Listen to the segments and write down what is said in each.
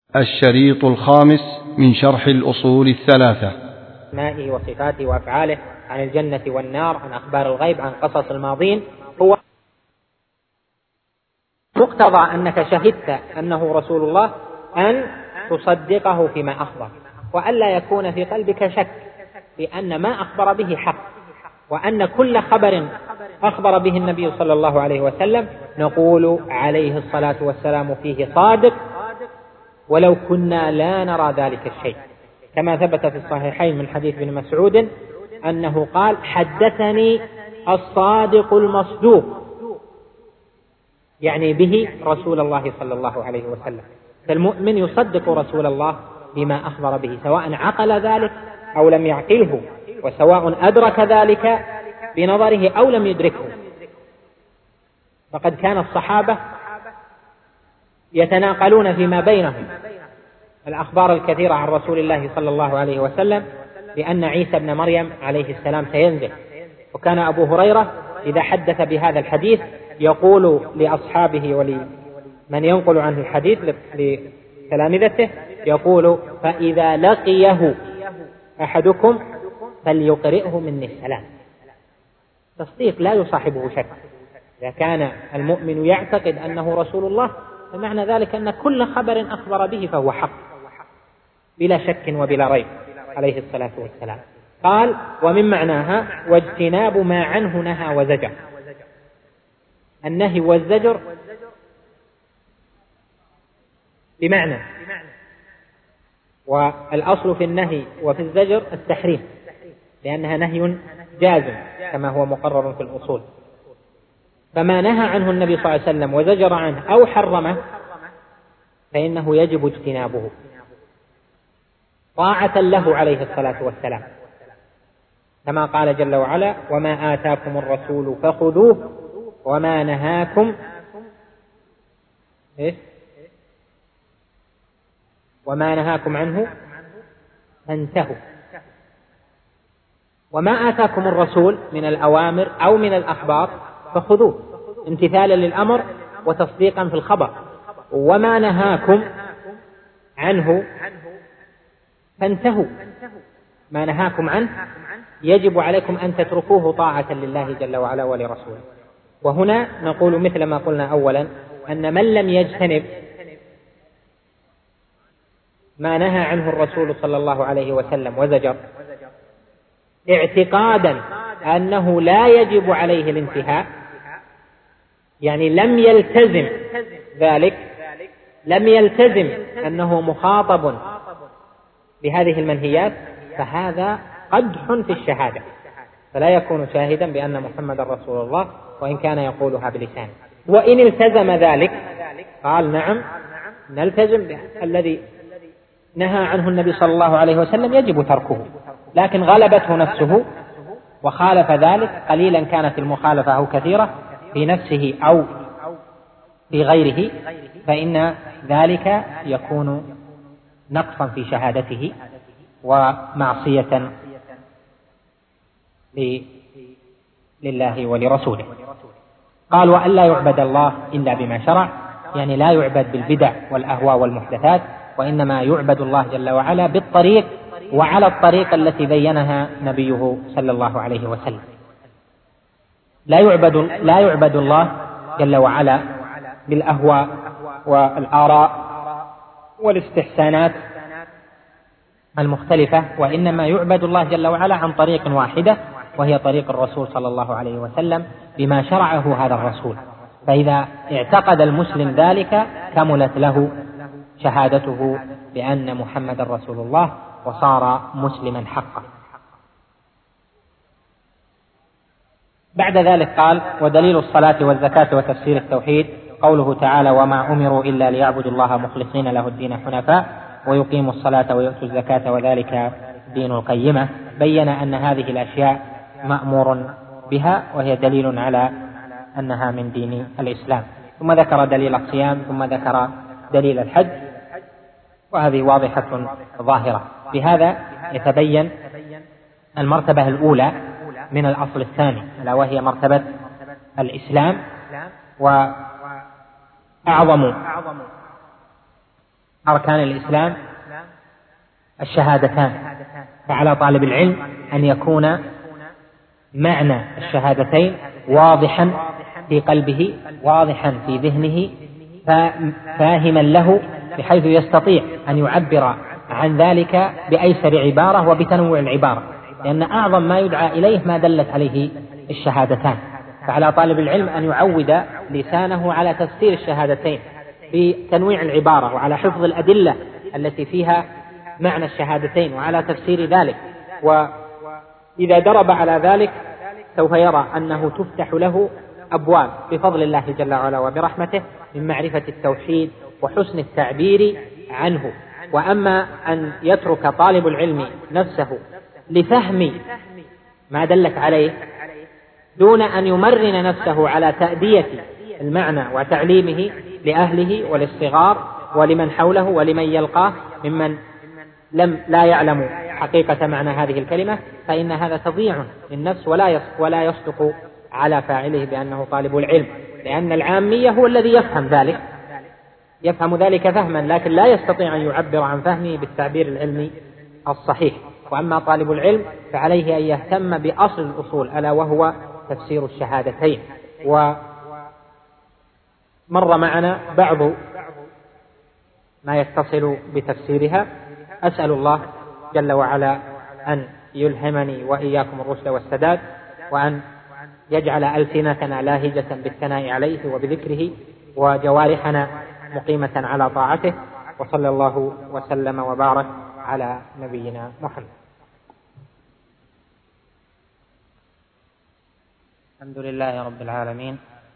الشريط الخامس من شرح الأصول الثلاثة. أسمائه وصفاته وأفعاله، عن الجنة والنار، عن أخبار الغيب، عن قصص الماضين. هو مقتضى أنك شهدت أنه رسول الله أن تصدقه فيما أخبر، وألا يكون في قلبك شك بأن ما أخبر به حق، وأن كل خبر أخبر به النبي صلى الله عليه وسلم نقول عليه الصلاة والسلام فيه صادق، ولو كنا لا نرى ذلك الشيء، كما ثبت في الصحيحين من حديث ابن مسعود أنه قال: حدثني الصادق المصدوق، يعني به رسول الله صلى الله عليه وسلم. فالمؤمن يصدق رسول الله بما أخبر به، سواء عقل ذلك أو لم يعقله، وسواء أدرك ذلك بنظره أو لم يدركه. فقد كان الصحابة يتناقلون فيما بينهم الأخبار الكثيرة عن رسول الله صلى الله عليه وسلم بأن عيسى ابن مريم عليه السلام سينزل. وكان أبو هريرة إذا حدث بهذا الحديث يقول لأصحابه ولمن ينقل عنه الحديث لتلامذته، يقول: فإذا لقيه أحدكم فليقرئه مني السلام. تصديق لا يصاحبه شك. إذا كان المؤمن يعتقد أنه رسول الله فمعنى ذلك أن كل خبر أخبر به فهو حق بلا شك وبلا ريب عليه الصلاة والسلام. قال: ومن معناها واجتناب ما عنه نهى وزجر. النهي والزجر بمعنى، والأصل في النهي وفي الزجر التحريم، لأنها نهي جازم كما هو مقرر في الأصول. فما نهى عنه النبي صلى الله عليه وسلم وزجر عنه أو حرمه فإنه يجب اجتنابه طاعة له عليه الصلاة والسلام، كما قال جل وعلا: وما آتاكم الرسول فخذوه وما نهاكم عنه فانتهوا. وما آتاكم الرسول من الأوامر أو من الأخبار فخذوه امتثالا للأمر وتصديقا في الخبر، وما نهاكم عنه فانتهوا. ما نهاكم عنه يجب عليكم أن تتركوه طاعة لله جل وعلا ولرسوله. وهنا نقول مثل ما قلنا أولا، أن من لم يجتنب ما نهى عنه الرسول صلى الله عليه وسلم وزجر اعتقادا أنه لا يجب عليه الانتهاء، يعني لم يلتزم ذلك، لم يلتزم أنه مخاطب بهذه المنهيات، فهذا قدح في الشهادة، فلا يكون شاهدا بأن محمد رسول الله وإن كان يقولها بلسانه. وإن التزم ذلك قال: نعم نلتزم الذي نهى عنه النبي صلى الله عليه وسلم يجب تركه، لكن غلبته نفسه وخالف ذلك، قليلا كانت المخالفة أو كثيرة في نفسه أو في غيره، فإن ذلك يكون نقصا في شهادته ومعصية لله ولرسوله. قال: وأن لا يعبد الله إلا بما شرع، يعني لا يعبد بالبدع والأهواء والمحدثات، وإنما يعبد الله جل وعلا بالطريق وعلى الطريقة التي بينها نبيه صلى الله عليه وسلم. لا يعبد الله جل وعلا بالأهواء والآراء والاستحسانات المختلفة، وإنما يعبد الله جل وعلا عن طريق واحدة، وهي طريق الرسول صلى الله عليه وسلم بما شرعه هذا الرسول. فإذا اعتقد المسلم ذلك كملت له شهادته بأن محمد رسول الله وصار مسلما حقا. بعد ذلك قال: ودليل الصلاة والزكاة وتفسير التوحيد قوله تعالى: وما أمروا إلا ليعبدوا الله مخلصين له الدين حنفاء ويقيموا الصلاة ويؤتوا الزكاة وذلك دين القيمة. بين أن هذه الأشياء مأمور بها، وهي دليل على أنها من دين الإسلام. ثم ذكر دليل الصيام، ثم ذكر دليل الحج، وهذه واضحة ظاهرة. بهذا يتبين المرتبة الأولى من الأصل الثاني، ألا وهي مرتبة الإسلام. وأعظم أركان الإسلام الشهادتان، فعلى طالب العلم أن يكون معنى الشهادتين واضحا في قلبه، واضحا في ذهنه، فاهما له بحيث يستطيع أن يعبر عن ذلك بأيسر عبارة وبتنوع العبارة، لأن أعظم ما يدعى إليه ما دلت عليه الشهادتان. فعلى طالب العلم أن يعود لسانه على تفسير الشهادتين بتنويع العبارة، وعلى حفظ الأدلة التي فيها معنى الشهادتين وعلى تفسير ذلك. وإذا درب على ذلك سوف يرى أنه تفتح له أبواب بفضل الله جل وعلا وبرحمته من معرفة التوحيد وحسن التعبير عنه. وأما أن يترك طالب العلم نفسه لفهم ما دلت عليه دون أن يمرن نفسه على تأدية المعنى وتعليمه لأهله وللصغار ولمن حوله ولمن يلقاه ممن لا يعلم حقيقة معنى هذه الكلمة، فإن هذا تضييع للنفس ولا يصدق على فاعله بأنه طالب العلم، لأن العامي هو الذي يفهم ذلك فهما، لكن لا يستطيع أن يعبر عن فهمه بالتعبير العلمي الصحيح. وأما طالب العلم فعليه أن يهتم بأصل الأصول، ألا وهو تفسير الشهادتين. ومر معنا بعض ما يتصل بتفسيرها. أسأل الله جل وعلا أن يلهمني وإياكم الرشد والسداد، وأن يجعل ألسنتنا لاهجة بالثناء عليه وبذكره، وجوارحنا مقيمة على طاعته، وصلى الله وسلم وبارك على نبينا محمد. الحمد لله رب العالمين،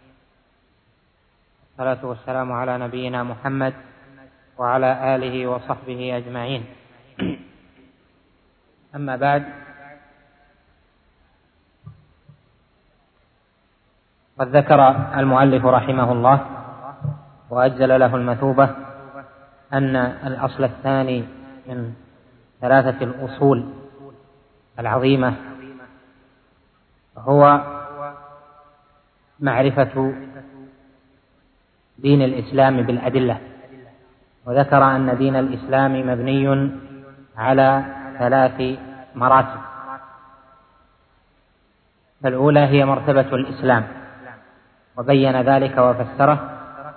والصلاة والسلام على نبينا محمد وعلى آله وصحبه أجمعين. أما بعد، قد ذكر المؤلف رحمه الله وأجزل له المثوبة أن الأصل الثاني من 3 الأصول العظيمة هو معرفة دين الإسلام بالأدلة، وذكر أن دين الإسلام مبني على 3 مراتب. فالأولى هي مرتبة الإسلام، وبين ذلك وفسره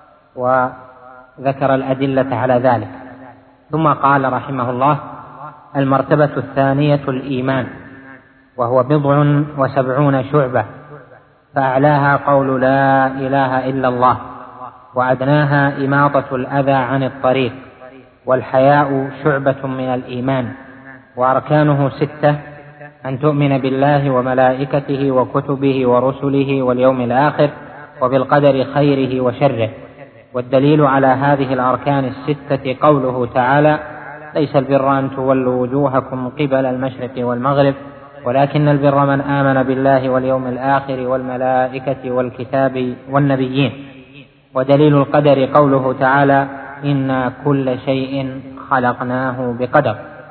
وذكر الأدلة على ذلك. ثم قال رحمه الله: المرتبة الثانية الإيمان، وهو 70 شعبة، فأعلاها قول لا إله إلا الله، وأدناها إماطة الأذى عن الطريق، والحياء شعبة من الإيمان، وأركانه 6: أن تؤمن بالله وملائكته وكتبه ورسله واليوم الآخر وبالقدر خيره وشره. والدليل على هذه الأركان 6 قوله تعالى: ليس البر أن تولوا وجوهكم قبل المشرق والمغرب، ولكن البر من آمن بالله واليوم الآخر والملائكة والكتاب والنبيين. ودليل القدر قوله تعالى: إنا كل شيء خلقناه بقدر.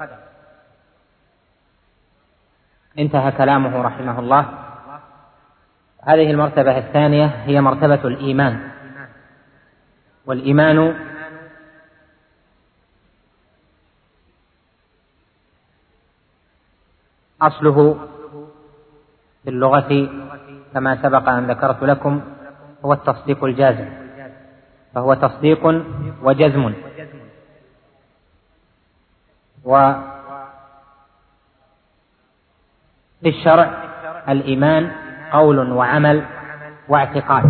انتهى كلامه رحمه الله. هذه المرتبة الثانية هي مرتبة الإيمان. والإيمان أصله في اللغة كما سبق أن ذكرت لكم هو التصديق الجازم، فهو تصديق وجزم. وفي الشرع الإيمان قول وعمل واعتقاد،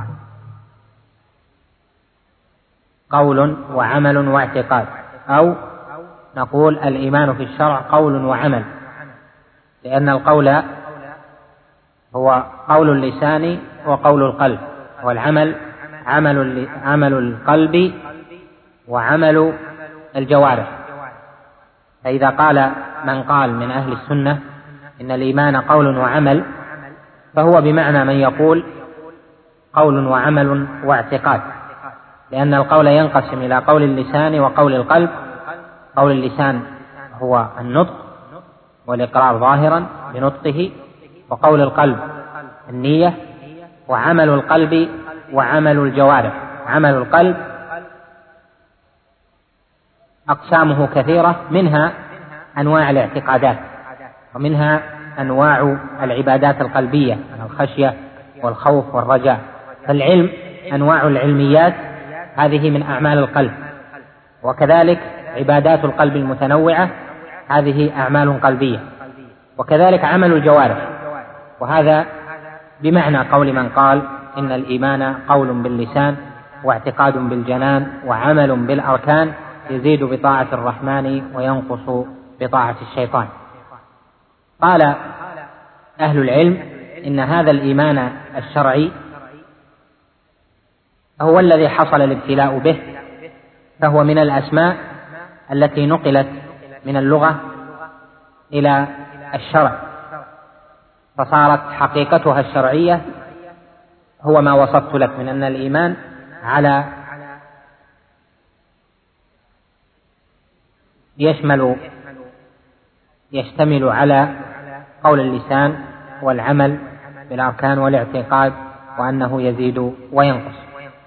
قول وعمل واعتقاد، أو نقول الإيمان في الشرع قول وعمل، لأن القول هو قول اللسان وقول القلب، والعمل عمل القلب وعمل الجوارح. فإذا قال من قال من أهل السنة إن الإيمان قول وعمل، فهو بمعنى من يقول قول وعمل واعتقاد، لأن القول ينقسم إلى قول اللسان وقول القلب. قول اللسان هو النطق والإقرار ظاهرا بنطقه، وقول القلب النية، وعمل القلب وعمل الجوارح. عمل القلب أقسامه كثيرة، منها أنواع الاعتقادات، ومنها أنواع العبادات القلبية، الخشية والخوف والرجاء. فالعلم أنواع العلميات هذه من أعمال القلب، وكذلك عبادات القلب المتنوعة هذه أعمال قلبية، وكذلك عمل الجوارح، وهذا بمعنى قول من قال إن الإيمان قول باللسان واعتقاد بالجنان وعمل بالأركان، يزيد بطاعة الرحمن وينقص بطاعة الشيطان. قال أهل العلم إن هذا الإيمان الشرعي هو الذي حصل الابتلاء به، فهو من الأسماء التي نقلت من اللغة إلى الشرع، فصارت حقيقتها الشرعية هو ما وصفت لك من أن الإيمان يشتمل على قول اللسان والعمل بالأركان والاعتقاد، وأنه يزيد وينقص.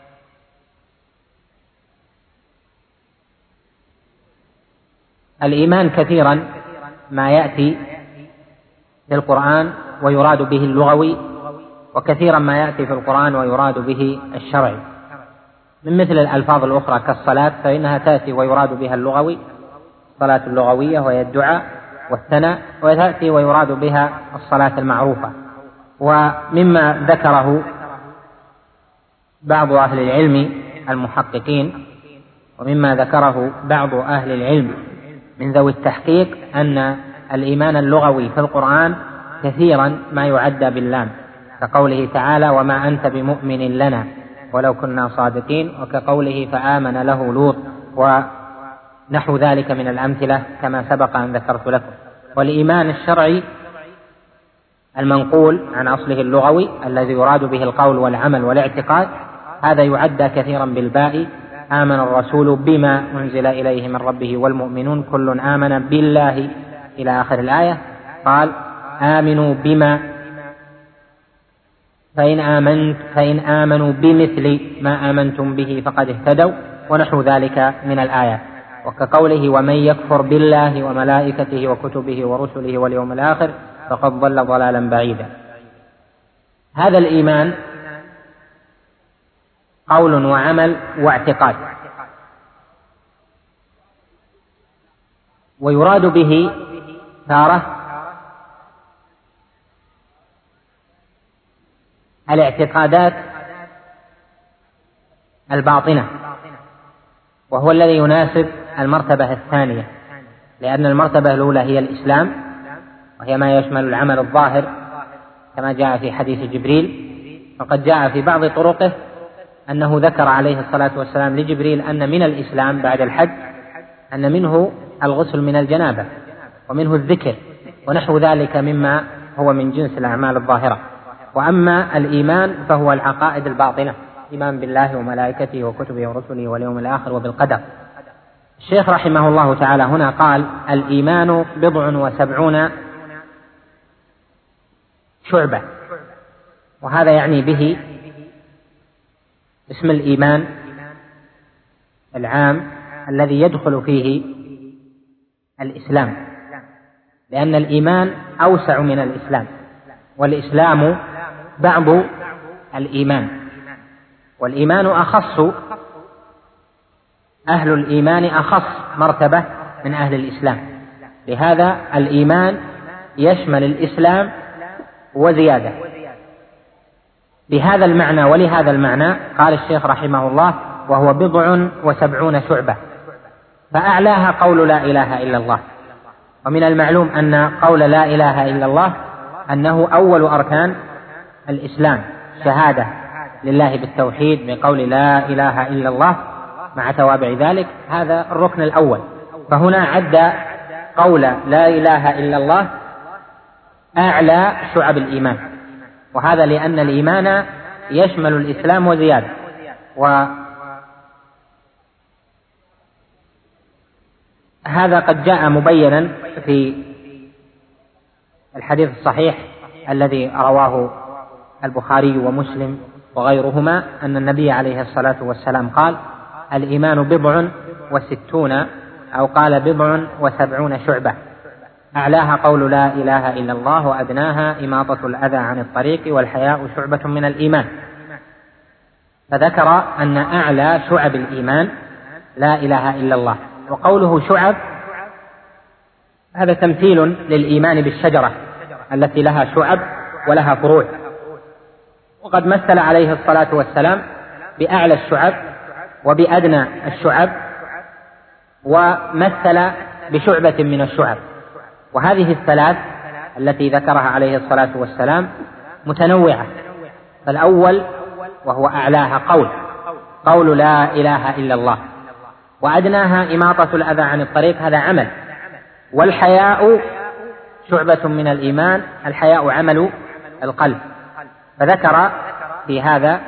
الإيمان كثيرا ما يأتي في القرآن ويراد به اللغوي، وكثيرا ما يأتي في القرآن ويراد به الشرعي، من مثل الألفاظ الأخرى كالصلاة، فإنها تأتي ويراد بها اللغوي، الصلاة اللغوية وهي الدعاء والثناء، وتأتي ويراد بها الصلاة المعروفة. ومما ذكره بعض أهل العلم المحققين، ومما ذكره بعض أهل العلم من ذوي التحقيق، أن الإيمان اللغوي في القرآن كثيرا ما يعدى باللام، كقوله تعالى وما أنت بمؤمن لنا ولو كنا صادقين، وكقوله فآمن له لوط، ونحو ذلك من الأمثلة كما سبق أن ذكرت لكم. والإيمان الشرعي المنقول عن أصله اللغوي الذي يراد به القول والعمل والاعتقاد، هذا يعدى كثيرا بالباء، آمن الرسول بما أنزل إليه من ربه والمؤمنون كل آمن بالله إلى آخر الآية. قال آمنوا بما فإن آمنوا بمثل ما آمنتم به فقد اهتدوا، ونحو ذلك من الآية. وكقوله ومن يكفر بالله وملائكته وكتبه ورسله واليوم الآخر فقد ضل ضلالا بعيدا. هذا الإيمان قول وعمل واعتقاد، ويراد به تارة الاعتقادات الباطنة، وهو الذي يناسب المرتبة الثانية، لأن المرتبة الأولى هي الإسلام، وهي ما يشمل العمل الظاهر كما جاء في حديث جبريل. فقد جاء في بعض طرقه أنه ذكر عليه الصلاة والسلام لجبريل أن من الإسلام بعد الحج أن منه الغسل من الجنابة، ومنه الذكر، ونحو ذلك مما هو من جنس الأعمال الظاهرة. وأما الإيمان فهو العقائد الباطنة، إيمان بالله وملائكته وكتبه ورسله واليوم الآخر وبالقدر. الشيخ رحمه الله تعالى هنا قال الإيمان 70 شعبة، وهذا يعني به اسم الإيمان العام الذي يدخل فيه الإسلام، لأن الإيمان أوسع من الإسلام، والإسلام بعض الإيمان، والإيمان أخص، أهل الإيمان أخص مرتبة من أهل الإسلام، لهذا الإيمان يشمل الإسلام وزيادة. بهذا المعنى ولهذا المعنى قال الشيخ رحمه الله وهو 70 شعبة، فأعلاها قول لا إله إلا الله. ومن المعلوم أن قول لا إله إلا الله أنه أول أركان الإسلام، شهادة لله بالتوحيد بقول لا إله إلا الله مع توابع ذلك، هذا الركن الأول. فهنا عد قول لا إله إلا الله أعلى شعب الإيمان، وهذا لأن الإيمان يشمل الإسلام وزيادة. وهذا قد جاء مبينا في الحديث الصحيح الذي رواه البخاري ومسلم وغيرهما أن النبي عليه الصلاة والسلام قال الإيمان 60 أو قال 70 شعبة، أعلاها قول لا إله إلا الله، وأدناها إماطة الأذى عن الطريق، والحياء شعبة من الإيمان. فذكر أن أعلى شعب الإيمان لا إله إلا الله. وقوله شعب هذا تمثيل للإيمان بالشجرة التي لها شعب ولها فروع، وقد مثل عليه الصلاة والسلام بأعلى الشعب وبأدنى الشعب، ومثل بشعبة من الشعب. وهذه الثلاث التي ذكرها عليه الصلاة والسلام متنوعة. فالأول وهو أعلاها قول لا إله إلا الله، وأدناها إماطة الأذى عن الطريق، هذا عمل. والحياء شعبة من الإيمان، الحياء عمل القلب. فذكر في هذا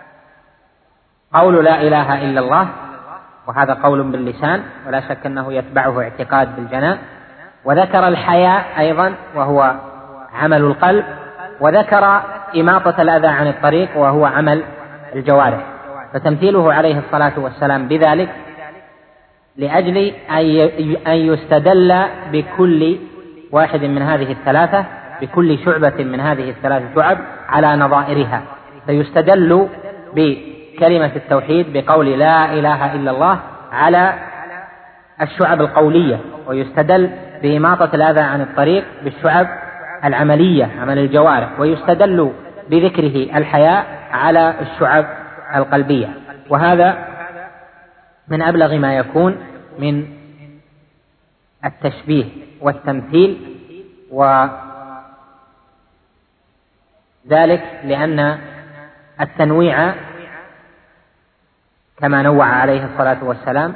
قول لا إله إلا الله، وهذا قول باللسان ولا شك أنه يتبعه اعتقاد بالجنان، وذكر الحياء أيضا وهو عمل القلب، وذكر إماطة الأذى عن الطريق وهو عمل الجوارح. فتمثيله عليه الصلاة والسلام بذلك لأجل أن يستدل بكل واحد من هذه الثلاثة، بكل شعبة من هذه الثلاث شعب على نظائرها. فيستدل بكلمة التوحيد بقول لا إله إلا الله على الشعب القولية، ويستدل بإماطة الأذى عن الطريق بالشعب العملية عمل الجوارح، ويستدل بذكره الحياء على الشعب القلبية. وهذا من أبلغ ما يكون من التشبيه والتمثيل، وذلك لأن التنويع كما نوع عليه الصلاة والسلام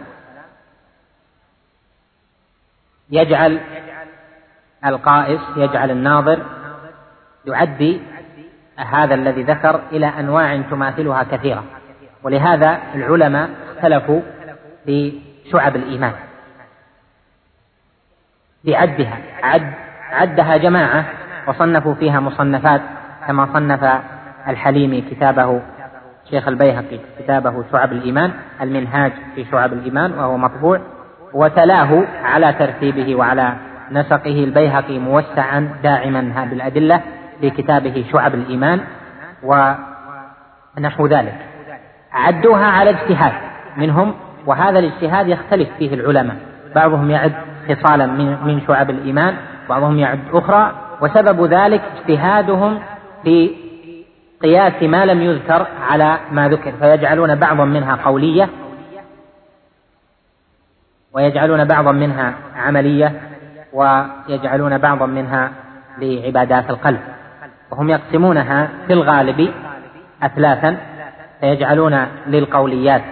يجعل القائس، يجعل الناظر يعدي هذا الذي ذكر إلى أنواع تماثلها كثيرة. ولهذا العلماء اختلفوا في شعب الإيمان بعدها، عدها جماعة وصنفوا فيها مصنفات، كما صنف الحليمي كتابه شيخ البيهقي كتابه شعب الإيمان، المنهاج في شعب الإيمان، وهو مطبوع، وتلاه على ترتيبه وعلى نسقه البيهقي موسعا داعما بالأدلة في كتابه شعب الإيمان ونحو ذلك. عدوها على اجتهاد منهم، وهذا الاجتهاد يختلف فيه العلماء، بعضهم يعد خصالا من شعب الإيمان، بعضهم يعد أخرى، وسبب ذلك اجتهادهم في قياس ما لم يذكر على ما ذكر، فيجعلون بعضا منها قولية ويجعلون بعضا منها عملية ويجعلون بعضا منها لعبادات القلب، وهم يقسمونها في الغالب أثلاثا، فيجعلون للقوليات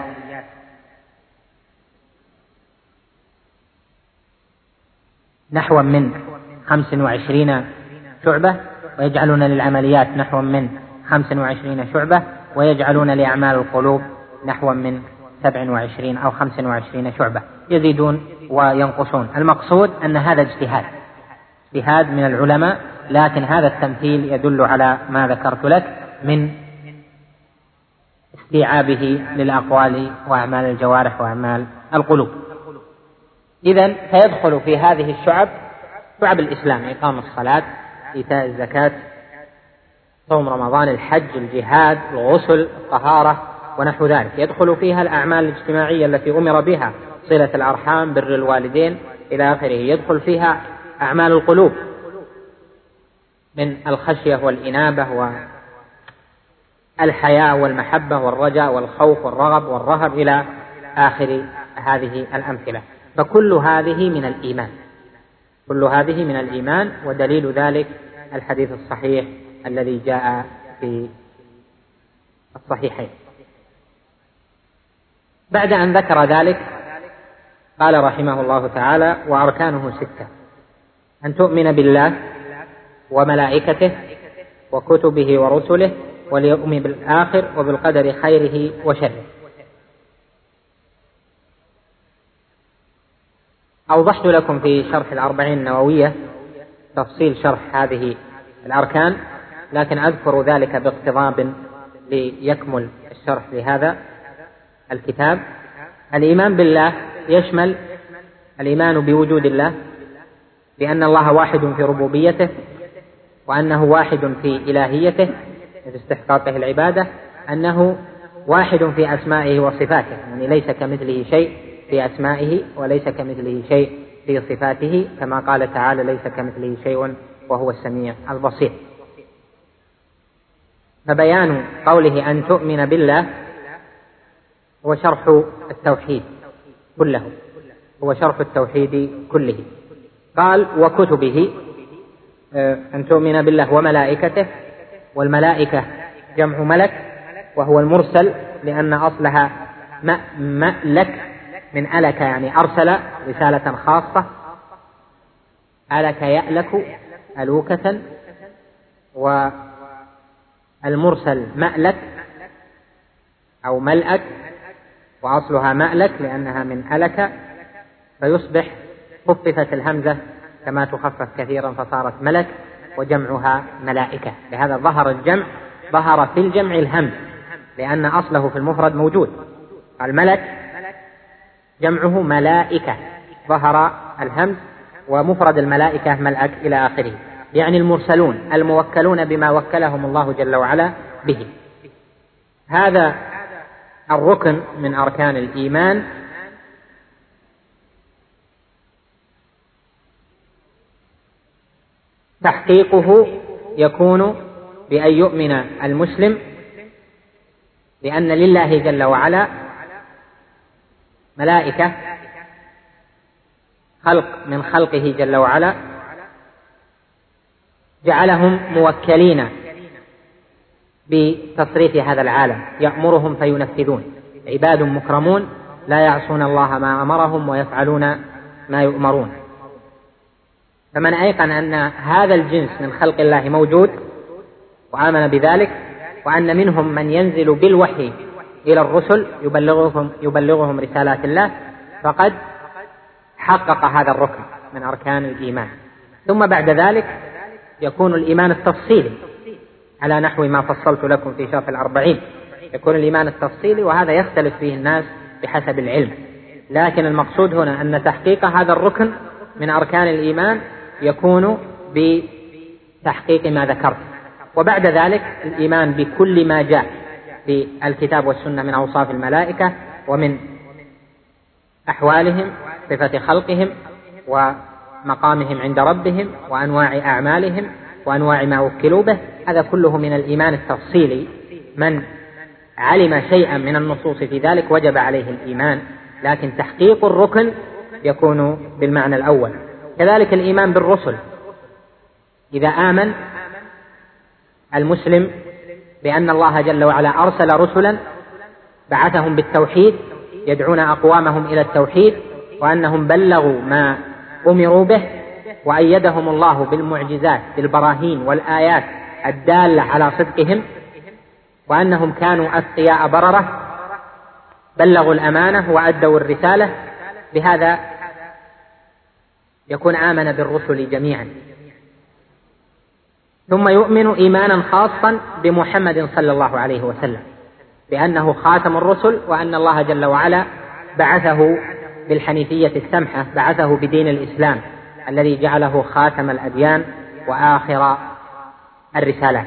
نحو من 25 شعبة، ويجعلون للعمليات نحو من 25 شعبة، ويجعلون لأعمال القلوب نحو من 27 أو 25 شعبة، يزيدون وينقصون. المقصود أن هذا اجتهاد من العلماء، لكن هذا التمثيل يدل على ما ذكرت لك من استيعابه للأقوال وأعمال الجوارح وأعمال القلوب. إذن فيدخل في هذه الشعب شعب الإسلام: إقام الصلاة، إيتاء الزكاة، صوم رمضان، الحج، الجهاد، الغسل، الطهارة ونحو ذلك. يدخل فيها الأعمال الاجتماعية التي أمر بها، صلة الأرحام، بر الوالدين إلى آخره. يدخل فيها أعمال القلوب من الخشية والإنابة والحياء والمحبة والرجاء والخوف والرغب والرهب إلى آخر هذه الأمثلة. فكل هذه من الإيمان، كل هذه من الإيمان، ودليل ذلك الحديث الصحيح الذي جاء في الصحيحين. بعد أن ذكر ذلك قال رحمه الله تعالى: وأركانه 6: أن تؤمن بالله وملائكته وكتبه ورسله واليوم بالآخر وبالقدر خيره وشره. أوضحت لكم في شرح 40 النووية تفصيل شرح هذه الأركان، لكن أذكر ذلك باقتضاب ليكمل الشرح لهذا الكتاب. الإيمان بالله يشمل الإيمان بوجود الله، بأن الله واحد في ربوبيته، وأنه واحد في إلهيته في استحقاقه العبادة، أنه واحد في أسمائه وصفاته، يعني ليس كمثله شيء في أسمائه وليس كمثله شيء في صفاته، كما قال تعالى: ليس كمثله شيء وهو السميع البصير. فبيان قوله أن تؤمن بالله هو شرح التوحيد كله، هو شرح التوحيد كله. قال: وكتبه، أن تؤمن بالله وملائكته، والملائكة جمع ملك، وهو المرسل لأن أصلها مألك من ألك، يعني أرسل رسالة خاصة، ألك يألك ألوكة، والمرسل مألك أو ملأك، وأصلها مألك لأنها من ألك، فيصبح خففت الهمزة كما تخفف كثيرا فصارت ملك، وجمعها ملائكة. لهذا ظهر الجمع، ظهر في الجمع الهمز، لأن أصله في المفرد موجود. الملك جمعه ملائكة، ظهر الهمز، ومفرد الملائكة ملأك إلى آخره، يعني المرسلون الموكلون بما وكلهم الله جل وعلا به. هذا الركن من أركان الإيمان تحقيقه يكون بأن يؤمن المسلم بأن لله جل وعلا ملائكة، خلق من خلقه جل وعلا، جعلهم موكلين بتصريف هذا العالم، يأمرهم فينفذون، عباد مكرمون لا يعصون الله ما أمرهم ويفعلون ما يؤمرون. فمن أيقن أن هذا الجنس من خلق الله موجود وآمن بذلك، وأن منهم من ينزل بالوحي إلى الرسل يبلغهم رسالات الله، فقد حقق هذا الركن من أركان الإيمان. ثم بعد ذلك يكون الإيمان التفصيلي على نحو ما فصلت لكم في شرح 40. يكون الإيمان التفصيلي، وهذا يختلف فيه الناس بحسب العلم، لكن المقصود هنا أن تحقيق هذا الركن من أركان الإيمان يكون بتحقيق ما ذكرت. وبعد ذلك الإيمان بكل ما جاء في الكتاب والسنة من أوصاف الملائكة ومن أحوالهم، صفة خلقهم ومقامهم عند ربهم وأنواع أعمالهم وأنواع ما وكلوا به، هذا كله من الإيمان التفصيلي. من علم شيئا من النصوص في ذلك وجب عليه الإيمان، لكن تحقيق الركن يكون بالمعنى الأول. كذلك الإيمان بالرسل، إذا آمن المسلم بأن الله جل وعلا أرسل رسلا بعثهم بالتوحيد يدعون أقوامهم إلى التوحيد، وأنهم بلغوا ما أمروا به، وأيدهم الله بالمعجزات بالبراهين والآيات الدالة على صدقهم، وأنهم كانوا أتقياء بررة بلغوا الأمانة وأدوا الرسالة، بهذا يكون آمن بالرسل جميعا. ثم يؤمن إيمانا خاصا بمحمد صلى الله عليه وسلم بأنه خاتم الرسل، وأن الله جل وعلا بعثه بالحنيفية السمحة، بعثه بدين الإسلام الذي جعله خاتم الأديان وآخر الرسالات.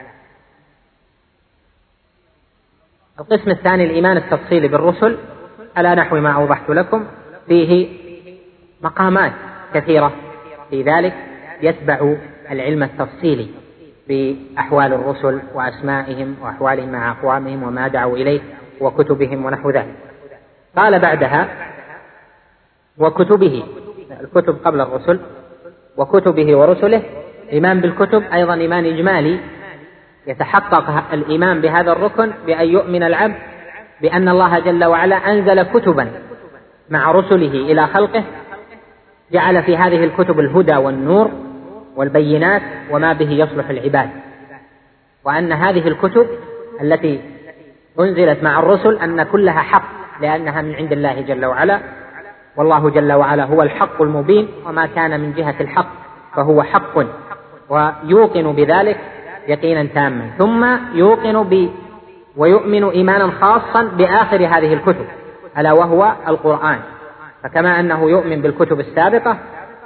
القسم الثاني الإيمان التفصيلي بالرسل على نحو ما أوضحت لكم، فيه مقامات كثيرة في ذلك يتبع العلم التفصيلي بأحوال الرسل وأسمائهم وأحوالهم مع أقوامهم وما دعوا إليه وكتبهم ونحو ذلك. قال بعدها: وكتبه، الكتب قبل الرسل، وكتبه ورسله. إيمان بالكتب أيضا إيمان إجمالي، يتحقق الإيمان بهذا الركن بأن يؤمن العبد بأن الله جل وعلا أنزل كتبا مع رسله إلى خلقه، جعل في هذه الكتب الهدى والنور والبينات وما به يصلح العباد، وأن هذه الكتب التي أنزلت مع الرسل أن كلها حق لأنها من عند الله جل وعلا، والله جل وعلا هو الحق المبين، وما كان من جهة الحق فهو حق، ويوقن بذلك يقينا تاما. ثم يوقن ويؤمن إيمانا خاصا بآخر هذه الكتب ألا وهو القرآن، فكما أنه يؤمن بالكتب السابقة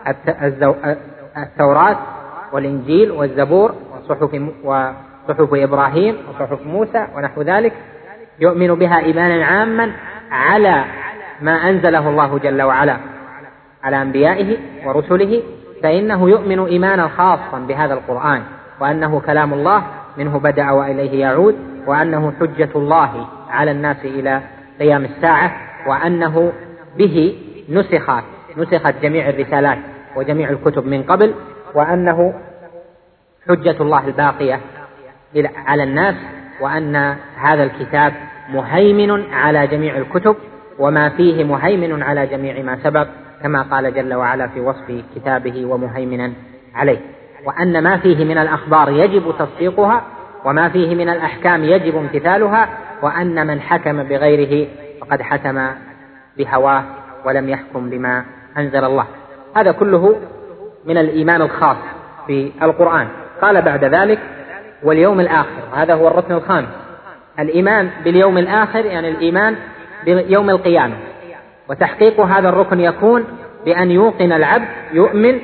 التوراة والإنجيل والزبور وصحف إبراهيم وصحف موسى ونحو ذلك، يؤمن بها إيمانا عاما على ما أنزله الله جل وعلا على أنبيائه ورسله، فإنه يؤمن إيمانا خاصا بهذا القرآن، وأنه كلام الله منه بدأ وإليه يعود، وأنه حجة الله على الناس إلى قيام الساعة، وأنه به نسخت جميع الرسالات وجميع الكتب من قبل، وأنه حجة الله الباقية على الناس، وأن هذا الكتاب مهيمن على جميع الكتب وما فيه مهيمن على جميع ما سبق، كما قال جل وعلا في وصف كتابه ومهيمنا عليه، وأن ما فيه من الأخبار يجب تصديقها، وما فيه من الأحكام يجب امتثالها، وأن من حكم بغيره فقد حكم بهواه ولم يحكم بما أنزل الله. هذا كله من الإيمان الخاص بالقرآن. قال بعد ذلك: واليوم الآخر، هذا هو الركن الخامس. الإيمان باليوم الآخر يعني الإيمان بيوم القيامة، وتحقيق هذا الركن يكون بأن يوقن العبد، يؤمن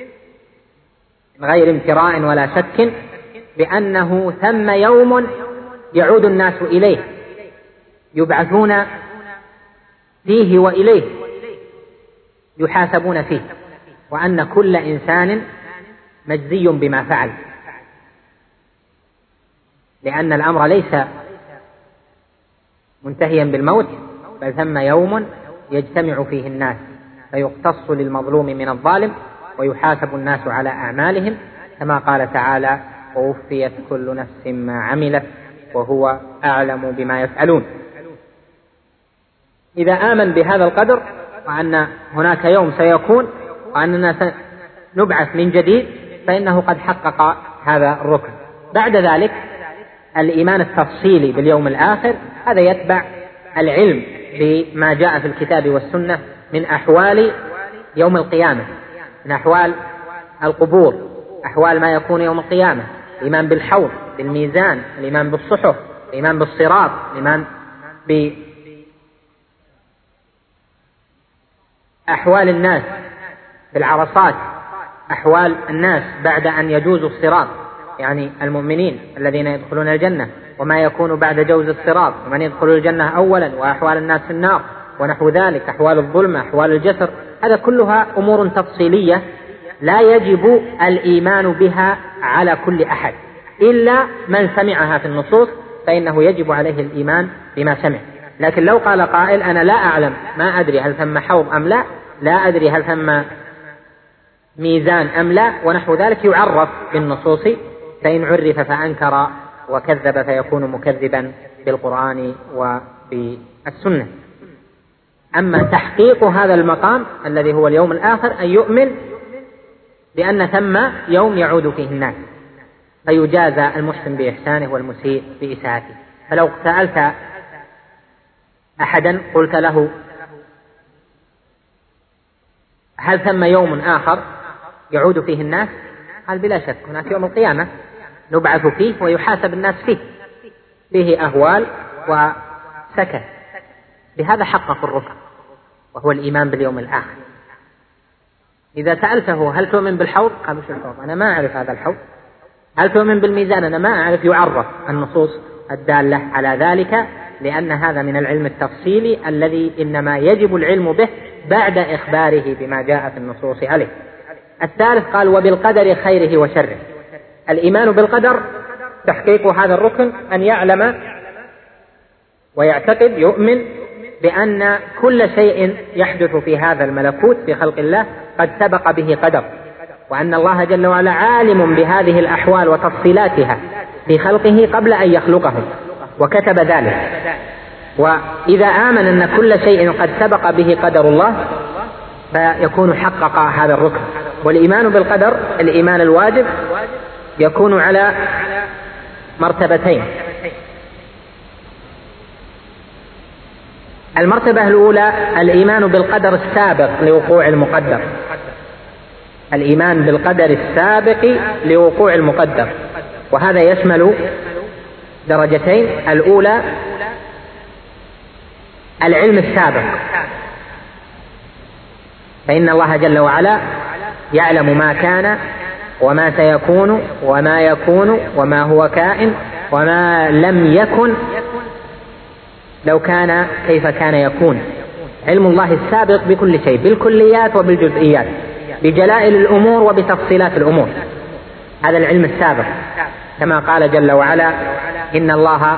غير امتراء ولا شك بأنه ثم يوم يعود الناس إليه، يبعثون فيه وإليه يحاسبون فيه، وأن كل إنسان مجزي بما فعل، لأن الأمر ليس منتهيا بالموت، بل ثم يوم يجتمع فيه الناس فيقتص للمظلوم من الظالم ويحاسب الناس على أعمالهم، كما قال تعالى: ووفيت كل نفس ما عملت وهو أعلم بما يفعلون. إذا آمن بهذا القدر، وأن هناك يوم سيكون وأننا سنبعث من جديد، فإنه قد حقق هذا الركن. بعد ذلك الإيمان التفصيلي باليوم الآخر، هذا يتبع العلم بما جاء في الكتاب والسنة من أحوال يوم القيامة، من أحوال القبور، أحوال ما يكون يوم القيامة، الإيمان بالحوض، بالميزان، الإيمان بالصحف، الإيمان بالصراط، الإيمان بأحوال الناس بالعرصات، أحوال الناس بعد أن يجوزوا الصراط، يعني المؤمنين الذين يدخلون الجنة، وما يكون بعد جوز الصراط، ومن يدخل الجنة أولا، وأحوال الناس في النار ونحو ذلك، أحوال الظلمة، أحوال الجسر. هذا كلها أمور تفصيلية لا يجب الإيمان بها على كل أحد إلا من سمعها في النصوص، فإنه يجب عليه الإيمان بما سمع. لكن لو قال قائل: أنا لا أعلم، ما أدري هل ثم حوض أم لا، لا أدري هل ثم ميزان أم لا ونحو ذلك، يعرف بالنصوص، فإن عرف فأنكر وكذب فيكون مكذبا بالقرآن وبالسنة. أما تحقيق هذا المقام الذي هو اليوم الآخر، أن يؤمن بأن ثم يوم يعود فيه الناس فيجازى المحسن بإحسانه والمسيء بإساءته. فلو سألت أحدا قلت له: هل ثم يوم آخر يعود فيه الناس؟ قال: بلا شك، هناك يوم القيامة نبعث فيه ويحاسب الناس فيه أهوال وسكت. بهذا حقق الركن، وهو الإيمان باليوم الآخر. إذا سألته: هل تؤمن بالحوض؟ قال: وش الحوض؟ أنا ما أعرف هذا الحوض. هل تؤمن بالميزان؟ أنا ما أعرف. يعرف النصوص الدالة على ذلك، لأن هذا من العلم التفصيلي الذي إنما يجب العلم به بعد إخباره بما جاء في النصوص عليه. الثالث قال: وبالقدر خيره وشره. الإيمان بالقدر تحقيق هذا الركن أن يعلم ويعتقد، يؤمن بأن كل شيء يحدث في هذا الملكوت في خلق الله قد سبق به قدر، وأن الله جل وعلا عالم بهذه الأحوال وتفصيلاتها في خلقه قبل أن يخلقهم وكتب ذلك. وإذا آمن أن كل شيء قد سبق به قدر الله فيكون حقق هذا الركن. والإيمان بالقدر، الإيمان الواجب، يكون على مرتبتين. المرتبة الأولى الإيمان بالقدر السابق لوقوع المقدر، الإيمان بالقدر السابق لوقوع المقدر، وهذا يشمل درجتين. الأولى العلم السابق، فإن الله جل وعلا يعلم ما كان وما سيكون وما يكون وما هو كائن وما لم يكن لو كان كيف كان يكون. علم الله السابق بكل شيء، بالكليات وبالجزئيات، بجلائل الأمور وبتفصيلات الأمور. هذا العلم السابق، كما قال جل وعلا إن الله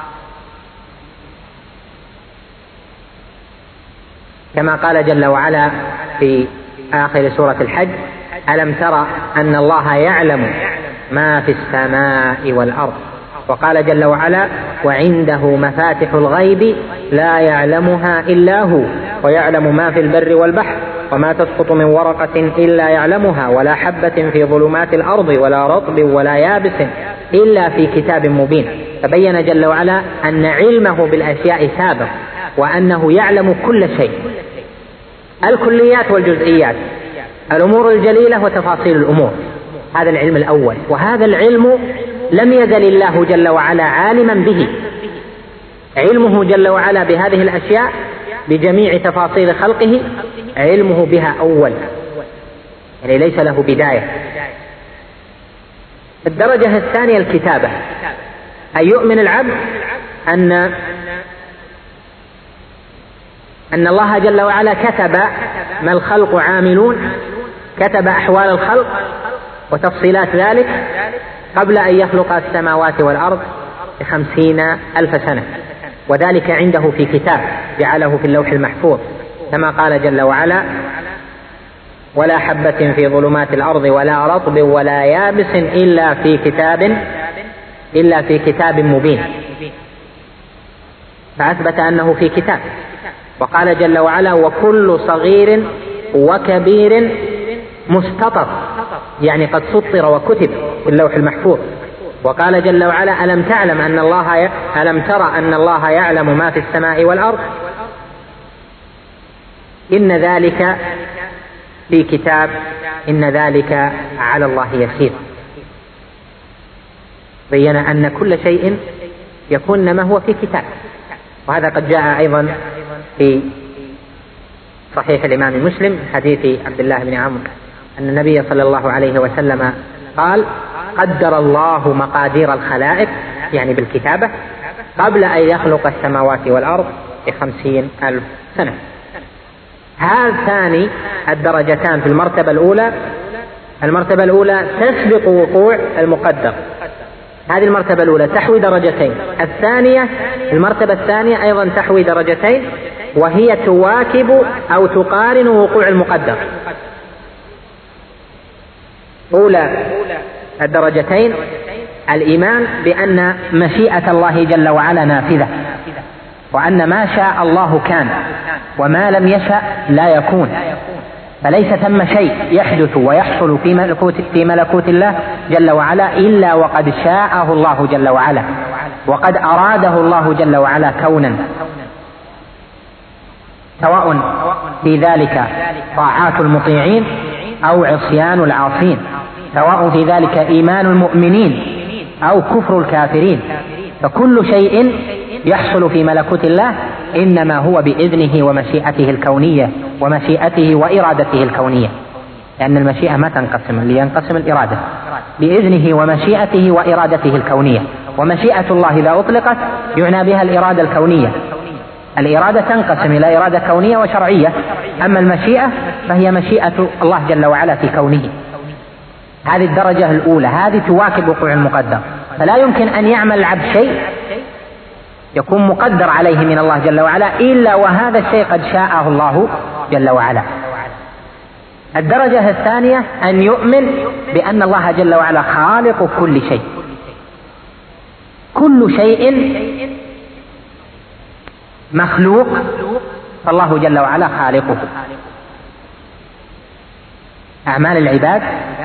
كما قال جل وعلا في آخر سورة الحج: ألم تر أن الله يعلم ما في السماء والأرض. وقال جل وعلا: وعنده مفاتح الغيب لا يعلمها إلا هو ويعلم ما في البر والبحر وما تسقط من ورقة إلا يعلمها ولا حبة في ظلمات الأرض ولا رطب ولا يابس إلا في كتاب مبين. فبين جل وعلا أن علمه بالأشياء سابق، وأنه يعلم كل شيء، الكليات والجزئيات، الأمور الجليلة وتفاصيل الأمور. هذا العلم الأول، وهذا العلم لم يزل الله جل وعلا عالما به. علمه جل وعلا بهذه الأشياء بجميع تفاصيل خلقه علمه بها أول، يعني ليس له بداية. الدرجة الثانية الكتابة، أن يؤمن العبد أن الله جل وعلا كتب ما الخلق عاملون، كتب أحوال الخلق وتفصيلات ذلك قبل أن يخلق السماوات والأرض ب50,000 سنة، وذلك عنده في كتاب جعله في اللوح المحفوظ، كما قال جل وعلا: ولا حبة في ظلمات الأرض ولا رطب ولا يابس إلا في كتاب مبين. فأثبت أنه في كتاب. وقال جل وعلا: وكل صغير وكبير مستطر، يعني قد سطر وكتب في اللوح المحفوظ. وقال جل وعلا: ألم ترى أن الله يعلم ما في السماء والأرض إن ذلك في كتاب إن ذلك على الله يسير. بين أن كل شيء يكون ما هو في كتاب. وهذا قد جاء أيضا في صحيح الإمام مسلم حديث عبد الله بن عمرو أن النبي صلى الله عليه وسلم قال: قدر الله مقادير الخلائق، يعني بالكتابة، قبل أن يخلق السماوات والأرض ب50,000 سنة. هاتان الدرجتان في المرتبة الأولى تسبق وقوع المقدر. هذه المرتبة الأولى تحوي درجتين. المرتبة الثانية أيضا تحوي درجتين، وهي تواكب أو تقارن وقوع المقدر. أولى الدرجتين الإيمان بأن مشيئة الله جل وعلا نافذة، وأن ما شاء الله كان وما لم يشاء لا يكون، فليس ثم شيء يحدث ويحصل في ملكوت الله جل وعلا إلا وقد شاءه الله جل وعلا، وقد أراده الله جل وعلا كونا، سواء في ذلك طاعات المطيعين أو عصيان العاصين، سواء في ذلك إيمان المؤمنين أو كفر الكافرين. فكل شيء يحصل في ملكوت الله إنما هو بإذنه ومشيئته الكونية ومشيئته وإرادته الكونية، لأن المشيئة ما تنقسم، لينقسم الإرادة، بإذنه ومشيئته وإرادته الكونية. ومشيئة الله إذا أطلقت يعنى بها الإرادة الكونية. الإرادة تنقسم إلى إرادة كونية وشرعية، أما المشيئة فهي مشيئة الله جل وعلا في كونه. هذه الدرجة الأولى، هذه تواكب وقوع المقدر، فلا يمكن أن يعمل العبد شيء يكون مقدر عليه من الله جل وعلا إلا وهذا الشيء قد شاءه الله جل وعلا. الدرجة الثانية أن يؤمن بأن الله جل وعلا خالق كل شيء، كل شيء مخلوق فالله جل وعلا خالقه. أعمال العباد،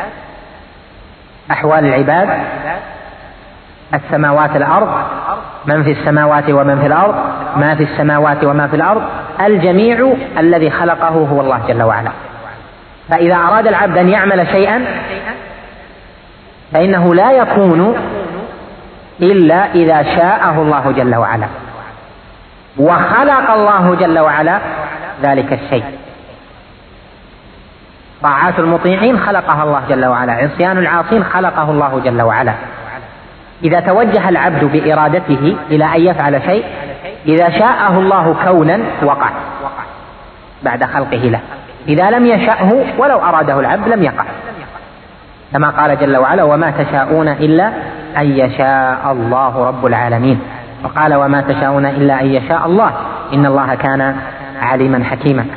أحوال العباد، السماوات الأرض، من في السماوات ومن في الأرض، ما في السماوات وما في الأرض، الجميع الذي خلقه هو الله جل وعلا. فإذا أراد العبد أن يعمل شيئا فإنه لا يكون إلا إذا شاءه الله جل وعلا، وخلق الله جل وعلا ذلك الشيء. طاعات المطيعين خلقها الله جل وعلا، عصيان العاصين خلقه الله جل وعلا. إذا توجه العبد بإرادته إلى أن يفعل شيء، إذا شاءه الله كونا وقع بعد خلقه له، إذا لم يشأه ولو أراده العبد لم يقع، كما قال جل وعلا: وما تشاءون إلا أن يشاء الله رب العالمين. وقال: وما تشاءون إلا أن يشاء الله إن الله كان عليما حكيما.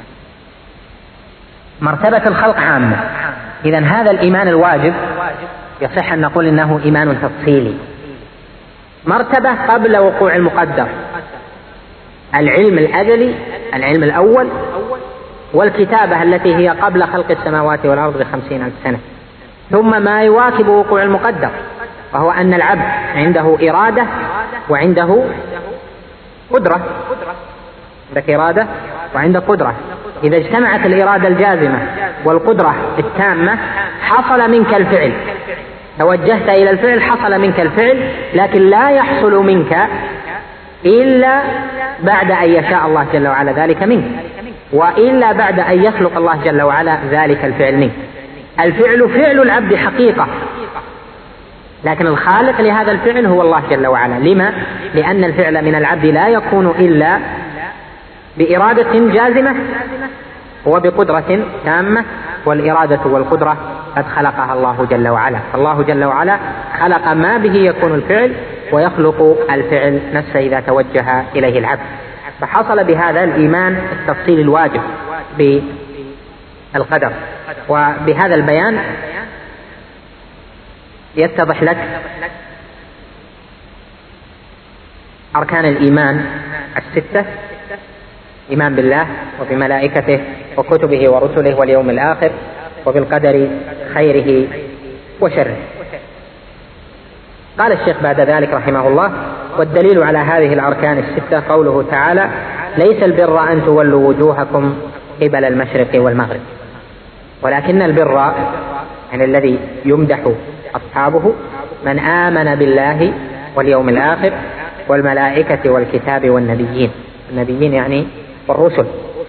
مرتبة الخلق عامة. إذن هذا الإيمان الواجب يصح أن نقول إنه إيمان تفصيلي. مرتبة قبل وقوع المقدر: العلم الأزلي، العلم الأول، والكتابة التي هي قبل خلق السماوات والأرض ب50,000 سنة. ثم ما يواكب وقوع المقدر، وهو أن العبد عنده إرادة وعنده قدرة. عندك إرادة وعندك قدرة. إذا اجتمعت الإرادة الجازمة والقدرة التامة حصل منك الفعل، توجهت إلى الفعل حصل منك الفعل، لكن لا يحصل منك إلا بعد أن يشاء الله جل وعلا ذلك منك، وإلا بعد أن يخلق الله جل وعلا ذلك الفعل منك. الفعل فعل العبد حقيقة، لكن الخالق لهذا الفعل هو الله جل وعلا. لما؟ لأن الفعل من العبد لا يكون إلا بإرادة جازمة وبقدرة تامة، والإرادة والقدرة قد خلقها الله جل وعلا. الله جل وعلا خلق ما به يكون الفعل، ويخلق الفعل نفسه إذا توجه إليه العبد. فحصل بهذا الإيمان التفصيل الواجب بالقدر. وبهذا البيان يتضح لك أركان الإيمان الستة: إيمان بالله وبملائكته وكتبه ورسله واليوم الآخر وبالقدر خيره وشره. قال الشيخ بعد ذلك رحمه الله: والدليل على هذه الأركان الستة قوله تعالى: ليس البر أن تولوا وجوهكم قبل المشرق والمغرب، ولكن البر يعني الذي يمدح أصحابه من آمن بالله واليوم الآخر والملائكة والكتاب والنبيين. النبيين يعني والرسل.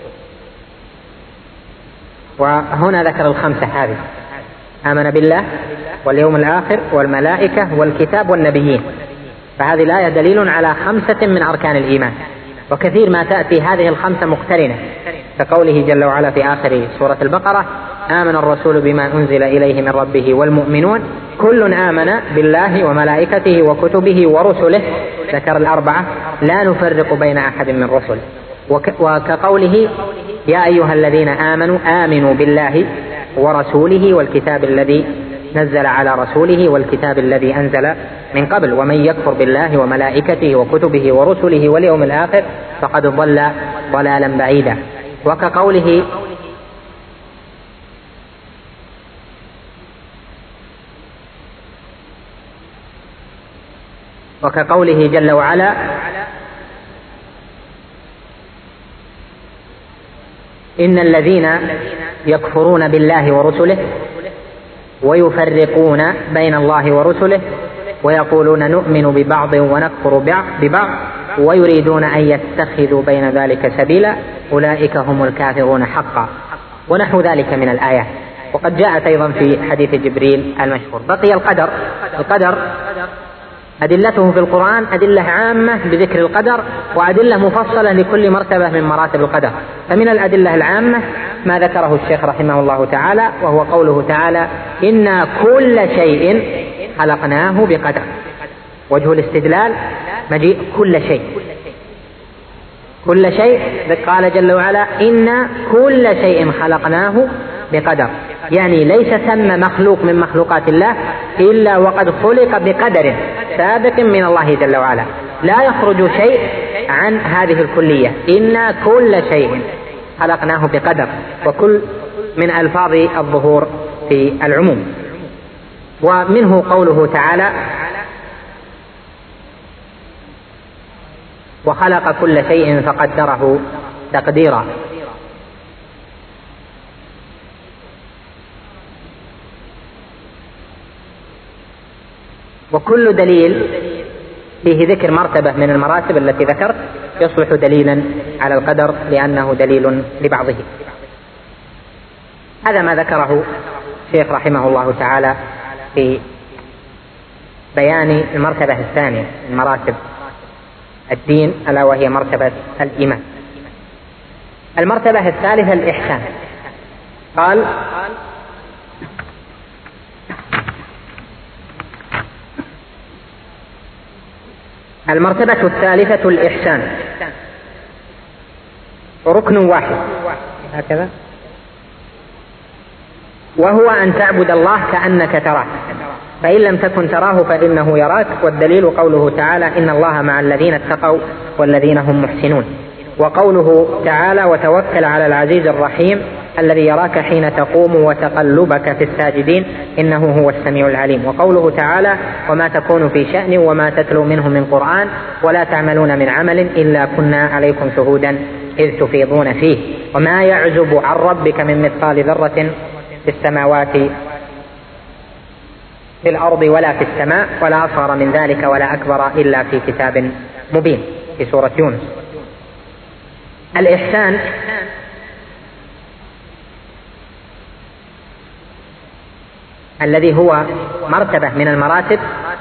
وهنا ذكر الخمسة هذه: آمن بالله واليوم الآخر والملائكة والكتاب والنبيين. فهذه الآية دليل على 5 من أركان الإيمان، وكثير ما تأتي هذه ال5 مقترنة، كقوله جل وعلا في آخر سورة البقرة: آمن الرسول بما أنزل إليه من ربه والمؤمنون كل آمن بالله وملائكته وكتبه ورسله. ذكر الأربعة لا نفرق بين أحد من رسله. وكقوله: يا أيها الذين آمنوا آمنوا بالله ورسوله والكتاب الذي نزل على رسوله والكتاب الذي أنزل من قبل، ومن يكفر بالله وملائكته وكتبه ورسله واليوم الآخر فقد ضل ضلالا بعيدا. وكقوله جل وعلا: إن الذين يكفرون بالله ورسله ويفرقون بين الله ورسله ويقولون نؤمن ببعض ونكفر ببعض ويريدون أن يتخذوا بين ذلك سبيلا أولئك هم الكافرون حقا، ونحو ذلك من الآيات. وقد جاءت أيضا في حديث جبريل المشهور. بقي القدر أدلته في القرآن أدلة عامة بذكر القدر، وأدلة مفصلة لكل مرتبة من مراتب القدر. فمن الأدلة العامة ما ذكره الشيخ رحمه الله تعالى، وهو قوله تعالى: إنا كل شيء خلقناه بقدر. وجه الاستدلال مجيء كل شيء قال جل وعلا: إنا كل شيء خلقناه بقدر، يعني ليس ثم مخلوق من مخلوقات الله إلا وقد خلق بقدر سابق من الله جل وعلا، لا يخرج شيء عن هذه الكلية. إنا كل شيء خلقناه بقدر، وكل من ألفاظ الظهور في العموم. ومنه قوله تعالى: وخلق كل شيء فقدره تقديرا. وكل دليل فيه ذكر مرتبة من المراتب التي ذكرت يصلح دليلا على القدر، لأنه دليل لبعضه. هذا ما ذكره الشيخ رحمه الله تعالى في بيان المرتبة الثانية من مراتب الدين، ألا وهي مرتبة الإيمان. المرتبة الثالثة الإحسان. قال: المرتبة الثالثة الإحسان، ركن واحد هكذا، وهو أن تعبد الله كأنك تراه، فإن لم تكن تراه فإنه يراك. والدليل قوله تعالى: إن الله مع الذين اتقوا والذين هم محسنون. وقوله تعالى: وتوكل على العزيز الرحيم الذي يراك حين تقوم وتقلبك في الساجدين إنه هو السميع العليم. وقوله تعالى: وما تكون في شأن وما تتلو منه من قرآن ولا تعملون من عمل إلا كنا عليكم شهودا إذ تفيضون فيه وما يعزب عن ربك من مثقال ذرة في السماوات في الأرض ولا في السماء ولا أصغر من ذلك ولا أكبر إلا في كتاب مبين، في سورة يونس. الإحسان الذي هو مرتبة من المراتب،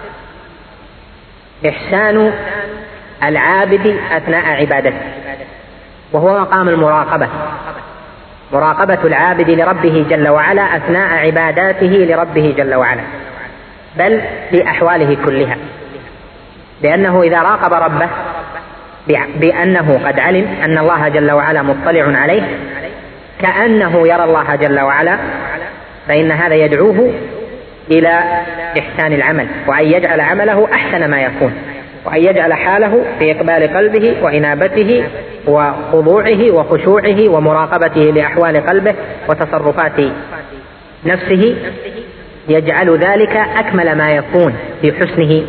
إحسان العابد أثناء عبادته، وهو مقام المراقبة، مراقبة العابد لربه جل وعلا أثناء عباداته لربه جل وعلا، بل في أحواله كلها، لأنه إذا راقب ربه بأنه قد علم أن الله جل وعلا مطلع عليه كأنه يرى الله جل وعلا، فإن هذا يدعوه إلى إحسان العمل، وأن يجعل عمله أحسن ما يكون، وأن يجعل حاله في إقبال قلبه وإنابته وخضوعه وخشوعه ومراقبته لأحوال قلبه وتصرفات نفسه، يجعل ذلك أكمل ما يكون في حسنه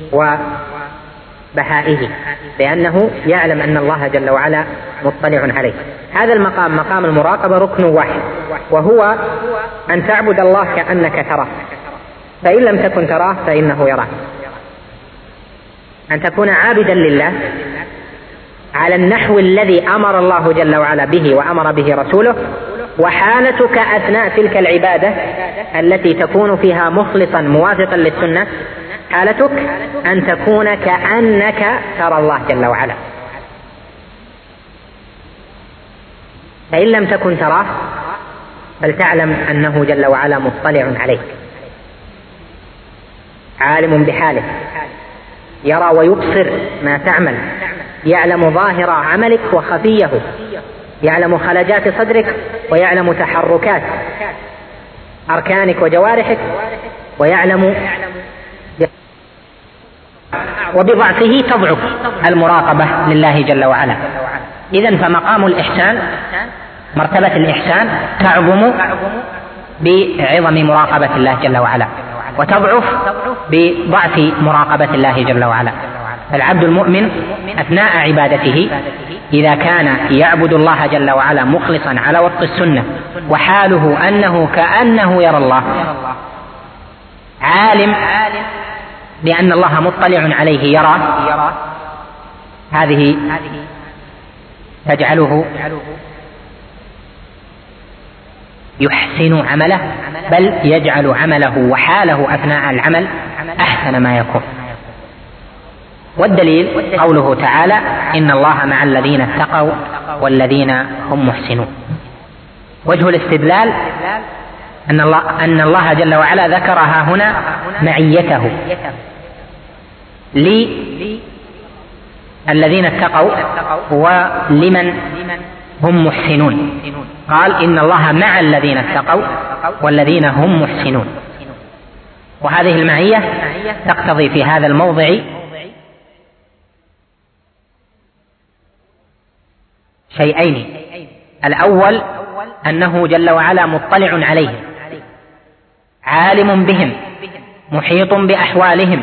وبهائه، لأنه يعلم أن الله جل وعلا مطلع عليه. هذا المقام، مقام المراقبة، ركن واحد، وهو أن تعبد الله كأنك تراه، فإن لم تكن تراه فإنه يراك. أن تكون عابدا لله على النحو الذي أمر الله جل وعلا به وأمر به رسوله، وحالتك أثناء تلك العبادة التي تكون فيها مخلصا موافقا للسنة، حالتك أن تكون كأنك ترى الله جل وعلا. فإن لم تكن تراه فلتعلم أنه جل وعلا مطلع عليك، عالم بحالك، يرى ويبصر ما تعمل، يعلم ظاهر عملك وخفيه، يعلم خلجات صدرك، ويعلم تحركات أركانك وجوارحك، ويعلم وبضعفه تضعف المراقبة لله جل وعلا. إذن فمقام الإحسان، مرتبة الإحسان، تعظم بعظم مراقبة الله جل وعلا، وتضعف بضعف مراقبة الله جل وعلا. العبد المؤمن أثناء عبادته إذا كان يعبد الله جل وعلا مخلصا على وفق السنة، وحاله أنه كأنه يرى الله، عالم بأن الله مطلع عليه يراه، هذه تجعله يحسن عمله، بل يجعل عمله وحاله أثناء العمل أحسن ما يكون. والدليل قوله تعالى: إن الله مع الذين اتقوا والذين هم محسنون. وجه الاستدلال أن الله جل وعلا ذكرها هنا معيته للذين اتقوا ولمن هم محسنون. قال: إن الله مع الذين اتقوا والذين هم محسنون. وهذه المعية تقتضي في هذا الموضع شيئين: الأول أنه جل وعلا مطلع عليهم، عالم بهم، محيط بأحوالهم،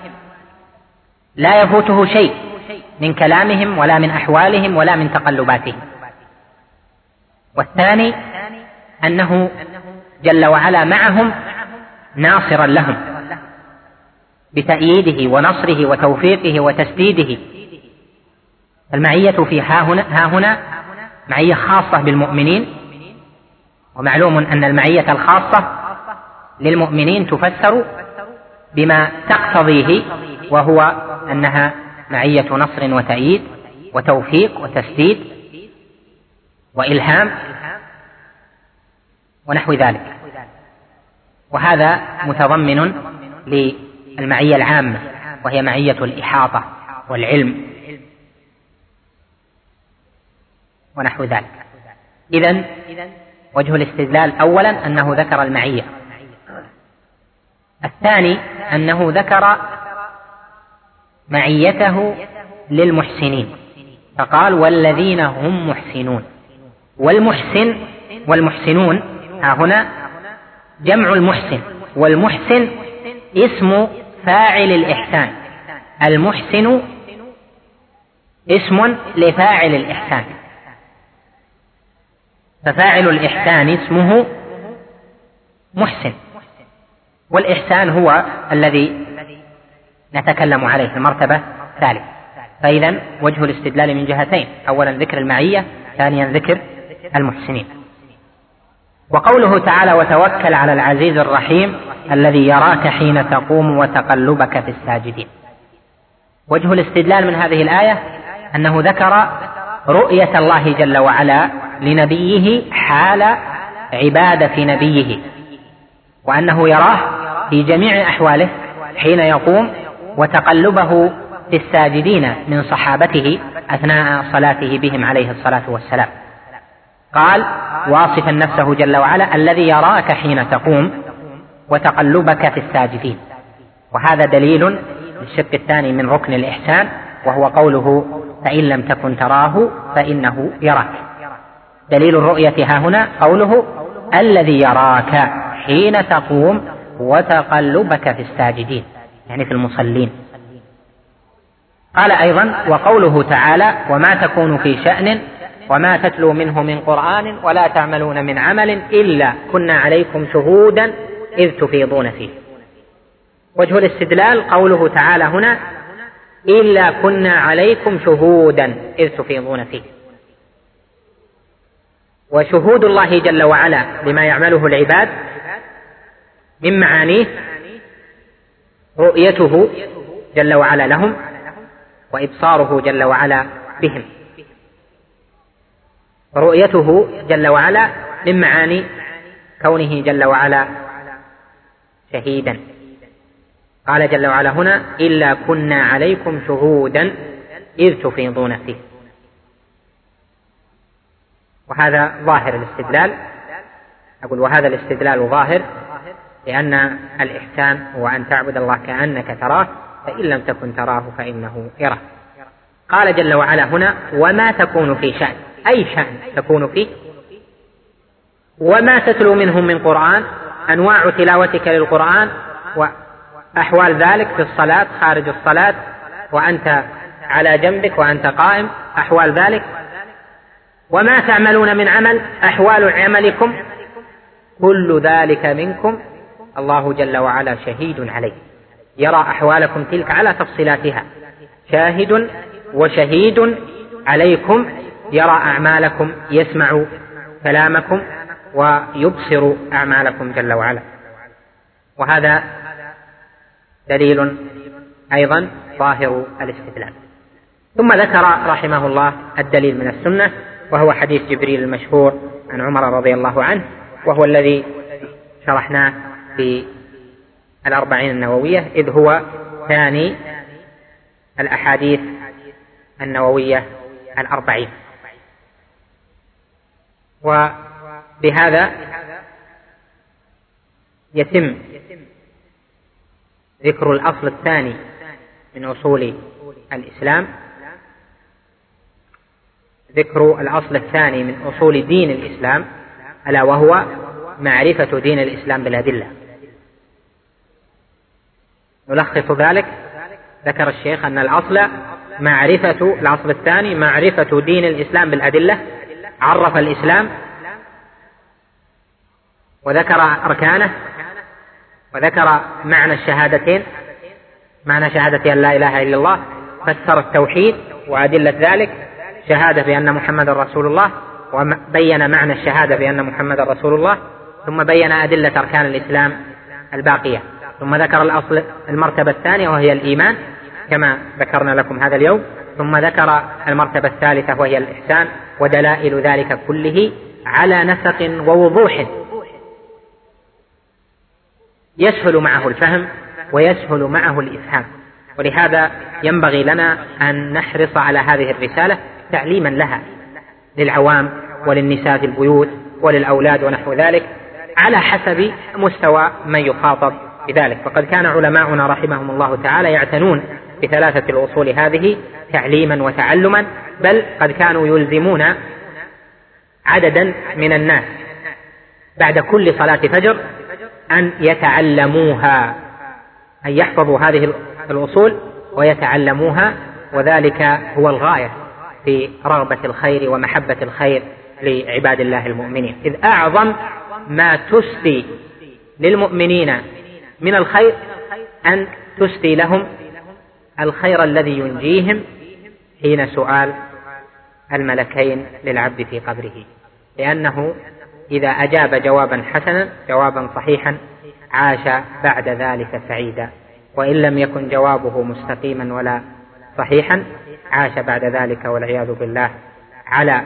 لا يفوته شيء من كلامهم ولا من أحوالهم ولا من تقلباتهم. والثاني أنه جل وعلا معهم ناصرا لهم بتأييده ونصره وتوفيقه وتسديده. المعية في ها هنا معية خاصة بالمؤمنين، ومعلوم أن المعية الخاصة للمؤمنين تفسر بما تقتضيه، وهو أنها معية نصر وتأييد وتوفيق وتسديد وإلهام ونحو ذلك. وهذا متضمن للمعية العامة، وهي معية الإحاطة والعلم ونحو ذلك. إذن وجه الاستدلال أولا أنه ذكر المعية. الثاني أنه ذكر معيته للمحسنين، فقال والذين هم محسنون. والمحسنون ها هنا جمع المحسن، والمحسن اسم فاعل الإحسان. المحسن اسم لفاعل الإحسان، ففاعل الإحسان اسمه محسن، والإحسان هو الذي نتكلم عليه المرتبة الثالثة. فإذا وجه الاستدلال من جهتين: أولا ذكر المعية، ثانيا ذكر المحسنين. وقوله تعالى وتوكل على العزيز الرحيم الذي يراك حين تقوم وتقلبك في الساجدين. وجه الاستدلال من هذه الآية أنه ذكر رؤية الله جل وعلا لنبيه حال عبادة نبيه، وأنه يراه في جميع أحواله حين يقوم، وتقلبه في الساجدين من صحابته أثناء صلاته بهم عليه الصلاة والسلام. قال واصفا نفسه جل وعلا الذي يراك حين تقوم وتقلبك في الساجدين. وهذا دليل للشق الثاني من ركن الإحسان، وهو قوله فإن لم تكن تراه فإنه يراك. دليل الرؤية ها هنا قوله الذي يراك حين تقوم وتقلبك في الساجدين، يعني في المصلين. قال أيضا وقوله تعالى وما تكون في شأن وما تتلو منه من قرآن ولا تعملون من عمل إلا كنا عليكم شهودا إذ تفيضون فيه. وجه الاستدلال قوله تعالى هنا إلا كنا عليكم شهودا إذ تفيضون فيه. وشهود الله جل وعلا لما يعمله العباد من معانيه رؤيته جل وعلا لهم وإبصاره جل وعلا بهم. رؤيته جل وعلا من معاني كونه جل وعلا شهيدا. قال جل وعلا هنا إلا كنا عليكم شهودا إذ تفيضون فيه. وهذا ظاهر الاستدلال. أقول وهذا الاستدلال ظاهر لأن الإحسان هو أن تعبد الله كأنك تراه فإن لم تكن تراه فإنه يراك. قال جل وعلا هنا وما تكون في شأن، أي شأن تكون فيه، وما تتلو منهم من قرآن، أنواع تلاوتك للقرآن وأحوال ذلك في الصلاة خارج الصلاة وأنت على جنبك وأنت قائم، أحوال ذلك. وما تعملون من عمل، أحوال عملكم، كل ذلك منكم الله جل وعلا شهيد عليه، يرى أحوالكم تلك على تفصيلاتها، شاهد وشهيد عليكم، يرى أعمالكم، يسمع كلامكم ويبصر أعمالكم جل وعلا. وهذا دليل أيضا ظاهر الاستدلال. ثم ذكر رحمه الله الدليل من السنة، وهو حديث جبريل المشهور عن عمر رضي الله عنه، وهو الذي شرحناه في الأربعين النووية، إذ هو ثاني الأحاديث النووية الأربعين. وبهذا يتم ذكر الأصل الثاني من أصول الإسلام، ذكر الأصل الثاني من أصول دين الإسلام، ألا وهو معرفة دين الإسلام بالأدلة. نلخص ذلك، ذكر الشيخ أن الأصل الثاني معرفة دين الإسلام بالأدلة، عرف الإسلام وذكر أركانه وذكر معنى الشهادتين، معنى شهادة أن لا إله إلا الله، فسر التوحيد وأدلة ذلك، شهادة بأن محمد رسول الله، وبين معنى الشهادة بأن محمد رسول الله، ثم بين أدلة أركان الإسلام الباقية، ثم ذكر الأصل المرتبة الثانية وهي الإيمان كما ذكرنا لكم هذا اليوم، ثم ذكر المرتبة الثالثة وهي الإحسان ودلائل ذلك كله على نسق ووضوح يسهل معه الفهم ويسهل معه الإفهام. ولهذا ينبغي لنا أن نحرص على هذه الرسالة تعليما لها للعوام وللنساء في البيوت وللأولاد ونحو ذلك على حسب مستوى من يخاطب بذلك. فقد كان علماؤنا رحمهم الله تعالى يعتنون بثلاثة الأصول هذه تعليما وتعلما، بل قد كانوا يلزمون عددا من الناس بعد كل صلاة فجر أن يتعلموها، أن يحفظوا هذه الأصول ويتعلموها، وذلك هو الغاية في رغبة الخير ومحبة الخير لعباد الله المؤمنين، إذ أعظم ما تسدي للمؤمنين من الخير أن تسدي لهم الخير الذي ينجيهم حين سؤال الملكين للعبد في قبره، لأنه إذا أجاب جوابا حسنا جوابا صحيحا عاش بعد ذلك سعيدا، وإن لم يكن جوابه مستقيما ولا صحيحا عاش بعد ذلك والعياذ بالله على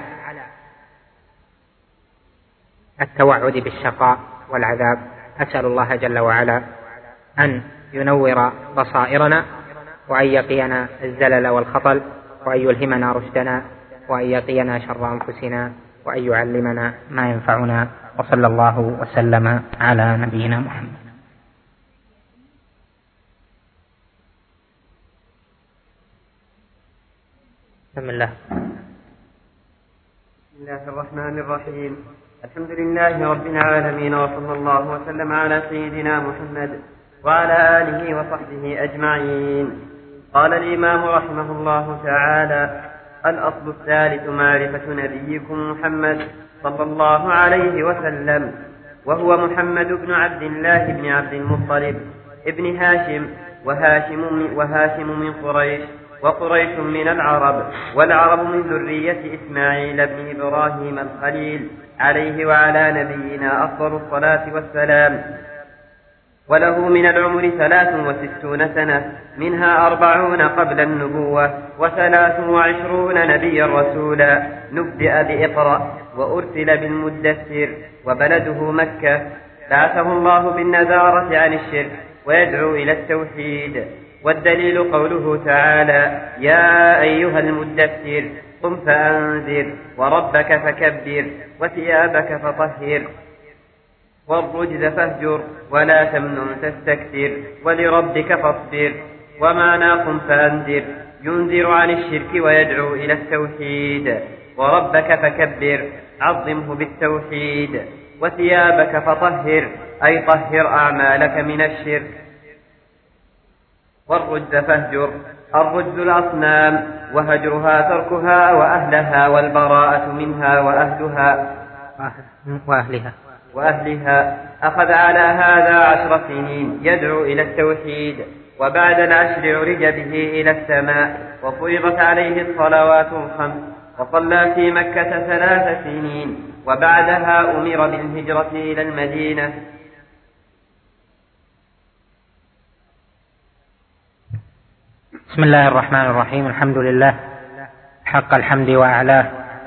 التوعد بالشقاء والعذاب. أسأل الله جل وعلا أن ينور بصائرنا وأن يقينا الزلل والخطل وأن يلهمنا رشدنا وأن يقينا شر أنفسنا وأن يعلمنا ما ينفعنا، وصلى الله وسلم على نبينا محمد. بسم الله. بسم الله الرحمن الرحيم. الحمد لله رب العالمين، وصلى الله وسلم على سيدنا محمد وعلى آله وصحبه أجمعين. قال الإمام رحمه الله تعالى: الأصل الثالث معرفة نبيكم محمد صلى الله عليه وسلم، وهو محمد بن عبد الله بن عبد المطلب ابن هاشم، وهاشم من قريش، وقريش من العرب، والعرب من ذرية إسماعيل بن إبراهيم الخليل عليه وعلى نبينا أفضل الصلاة والسلام. وله من العمر 63 سنة، منها 40 قبل النبوة، و23 نبيا رسولا. نبدأ بإقرأ وأرسل بالمدثر، وبلده مكة. بعثه الله بالنذارة عن الشرك ويدعو إلى التوحيد. والدليل قوله تعالى: يا أيها المدثر قم فأنذر وربك فكبر وثيابك فطهر والرجز فاهجر ولا تمنن تستكثر ولربك فاصبر. ومعنى قم فأنذر ينذر عن الشرك ويدعو إلى التوحيد. وربك فكبر عظمه بالتوحيد. وثيابك فطهر أي طهر أعمالك من الشرك. والرجز فاهجر، الرجز الأصنام، وهجرها تركها وأهلها، والبراءة منها وأهلها. أخذ على هذا 10 سنين يدعو إلى التوحيد، وبعد العشر عرج به إلى السماء، وفرضت عليه الصلوات الخمس، وصلى في مكة 3 سنين، وبعدها أمر بالهجرة إلى المدينة. بسم الله الرحمن الرحيم. الحمد لله حق الحمد وأعلاه،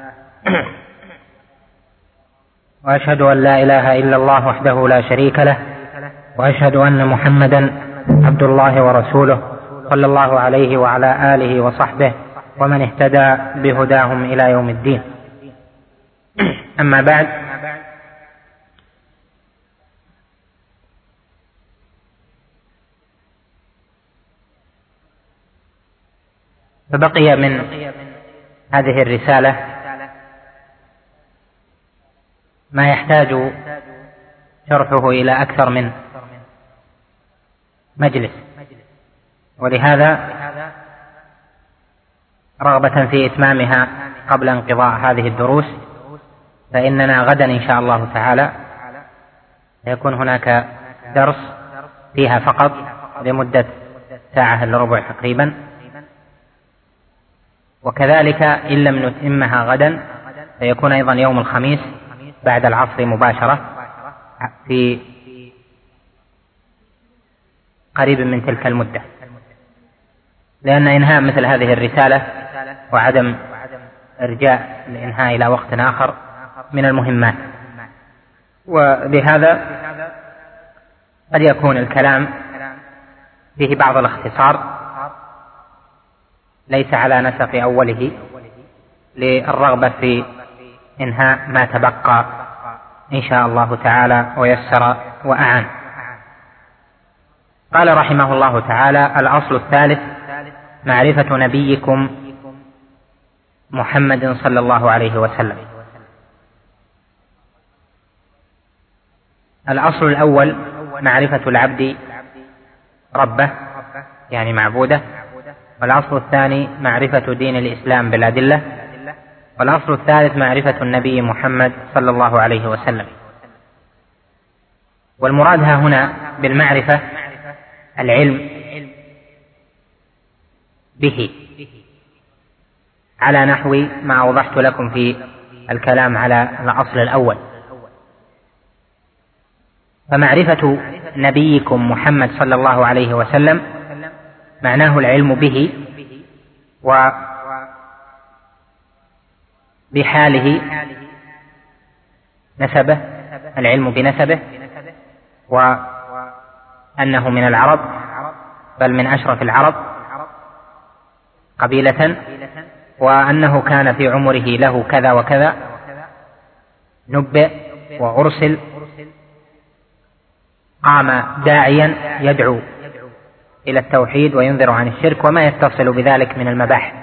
وأشهد أن لا إله إلا الله وحده لا شريك له، وأشهد أن محمدا عبد الله ورسوله صلى الله عليه وعلى آله وصحبه ومن اهتدى بهداهم إلى يوم الدين. أما بعد، فبقي من هذه الرسالة ما يحتاج شرحه إلى أكثر من مجلس، ولهذا رغبة في إتمامها قبل انقضاء هذه الدروس، فإننا غدا إن شاء الله تعالى يكون هناك درس فيها فقط لمدة 1 ساعة إلا ربع تقريبا، وكذلك إن لم نتمها غدا فيكون أيضا يوم الخميس بعد العصر مباشرة في قريب من تلك المدة، لأن إنهاء مثل هذه الرسالة وعدم إرجاء الإنهاء إلى وقت آخر من المهمات. وبهذا قد يكون الكلام فيه بعض الاختصار ليس على نسق أوله للرغبة في إنهاء ما تبقى إن شاء الله تعالى ويسر وأعان. قال رحمه الله تعالى: الأصل الثالث معرفة نبيكم محمد صلى الله عليه وسلم. الأصل الأول معرفة العبد ربه يعني معبوده، والأصل الثاني معرفة دين الإسلام بالأدلة، والأصل الثالث معرفة النبي محمد صلى الله عليه وسلم. والمراد هنا بالمعرفة العلم به على نحو ما أوضحت لكم في الكلام على الأصل الأول. فمعرفة نبيكم محمد صلى الله عليه وسلم معناه العلم به وبحاله، نسبه، العلم بنسبه، وأنه من العرب بل من أشرف العرب قبيلة، وأنه كان في عمره له كذا وكذا، نبئ وأرسل، قام داعيا يدعو إلى التوحيد وينذر عن الشرك وما يتصل بذلك من المباحث.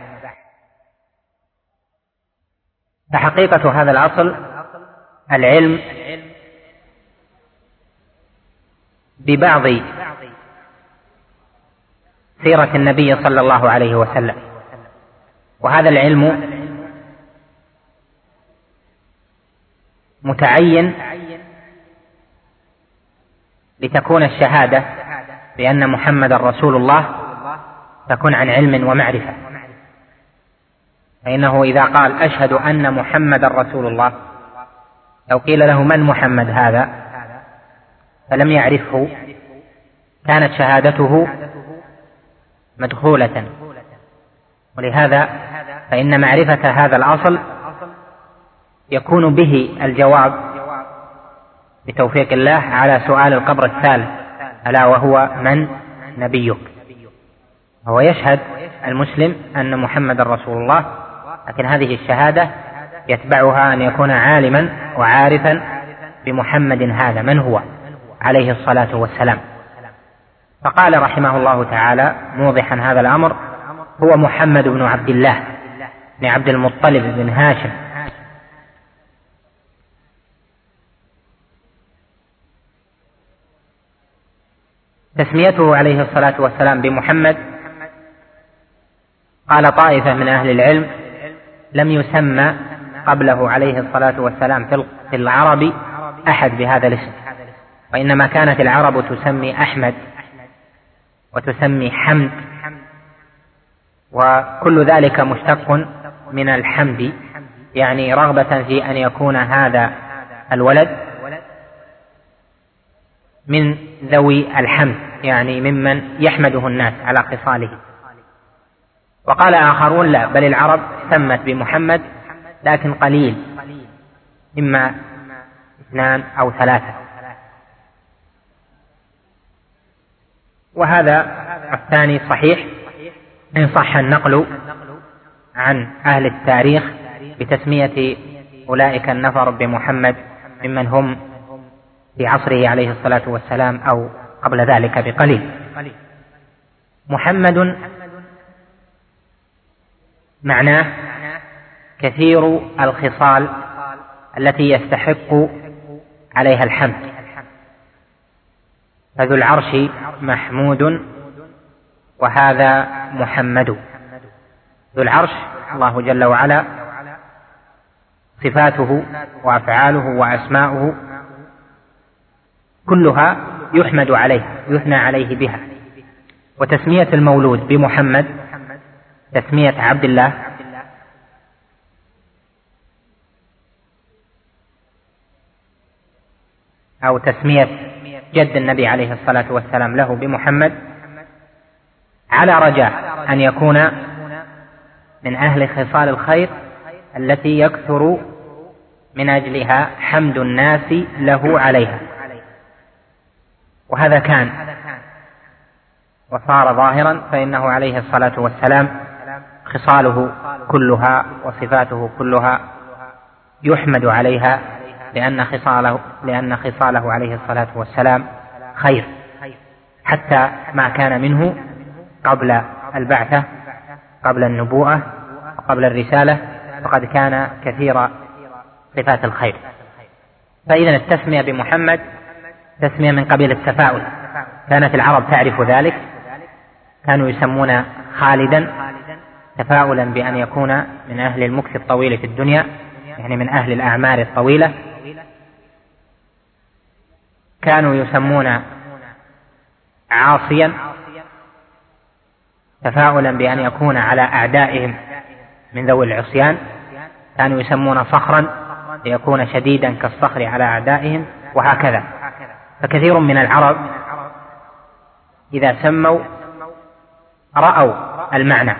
فحقيقة هذا الأصل العلم ببعض سيرة النبي صلى الله عليه وسلم، وهذا العلم متعين لتكون الشهادة بأن محمد رسول الله تكون عن علم ومعرفة. فإنه إذا قال أشهد أن محمد رسول الله، لو قيل له من محمد هذا فلم يعرفه كانت شهادته مدخولة. ولهذا فإن معرفة هذا الأصل يكون به الجواب بتوفيق الله على سؤال القبر الثالث، ألا وهو من نبيك. هو يشهد المسلم أن محمد رسول الله، لكن هذه الشهادة يتبعها أن يكون عالما وعارفا بمحمد هذا من هو عليه الصلاة والسلام. فقال رحمه الله تعالى موضحا هذا الأمر: هو محمد بن عبد الله بن عبد المطلب بن هاشم. تسميته عليه الصلاة والسلام بمحمد قال طائفة من أهل العلم لم يسمى قبله عليه الصلاة والسلام في العرب أحد بهذا الاسم، وإنما كانت العرب تسمي أحمد وتسمي حمد، وكل ذلك مشتق من الحمد، يعني رغبة في أن يكون هذا الولد من ذوي الحمد، يعني ممن يحمده الناس على خصاله. وقال آخرون لا، بل العرب سمت بمحمد لكن قليل، إما 2 أو 3. وهذا الثاني صحيح إن صح النقل عن أهل التاريخ بتسمية أولئك النفر بمحمد ممن هم في عصره عليه الصلاة والسلام أو قبل ذلك بقليل. محمد معناه كثير الخصال التي يستحق عليها الحمد، فذو العرش محمود وهذا محمد. ذو العرش الله جل وعلا، صفاته وأفعاله وأسماؤه كلها يحمد عليه يثنى عليه بها. وتسمية المولود بمحمد تسمية عبد الله أو تسمية جد النبي عليه الصلاة والسلام له بمحمد على رجاء أن يكون من أهل خصال الخير التي يكثر من أجلها حمد الناس له عليها. وهذا كان وصار ظاهرا، فإنه عليه الصلاة والسلام خصاله كلها وصفاته كلها يحمد عليها، لأن خصاله عليه الصلاة والسلام خير، حتى ما كان منه قبل البعثة، قبل النبوءة وقبل الرسالة، فقد كان كثير صفات الخير. فإذا التسمية بمحمد تسمية من قبيل التفاؤل، كانت العرب تعرف ذلك، كانوا يسمون خالدا تفاؤلا بأن يكون من أهل المكث الطويل في الدنيا، يعني من أهل الأعمار الطويلة. كانوا يسمون عاصيا تفاؤلا بأن يكون على أعدائهم من ذوي العصيان. كانوا يسمون صخرا ليكون شديدا كالصخر على أعدائهم، وهكذا. فكثير من العرب إذا سموا رأوا المعنى.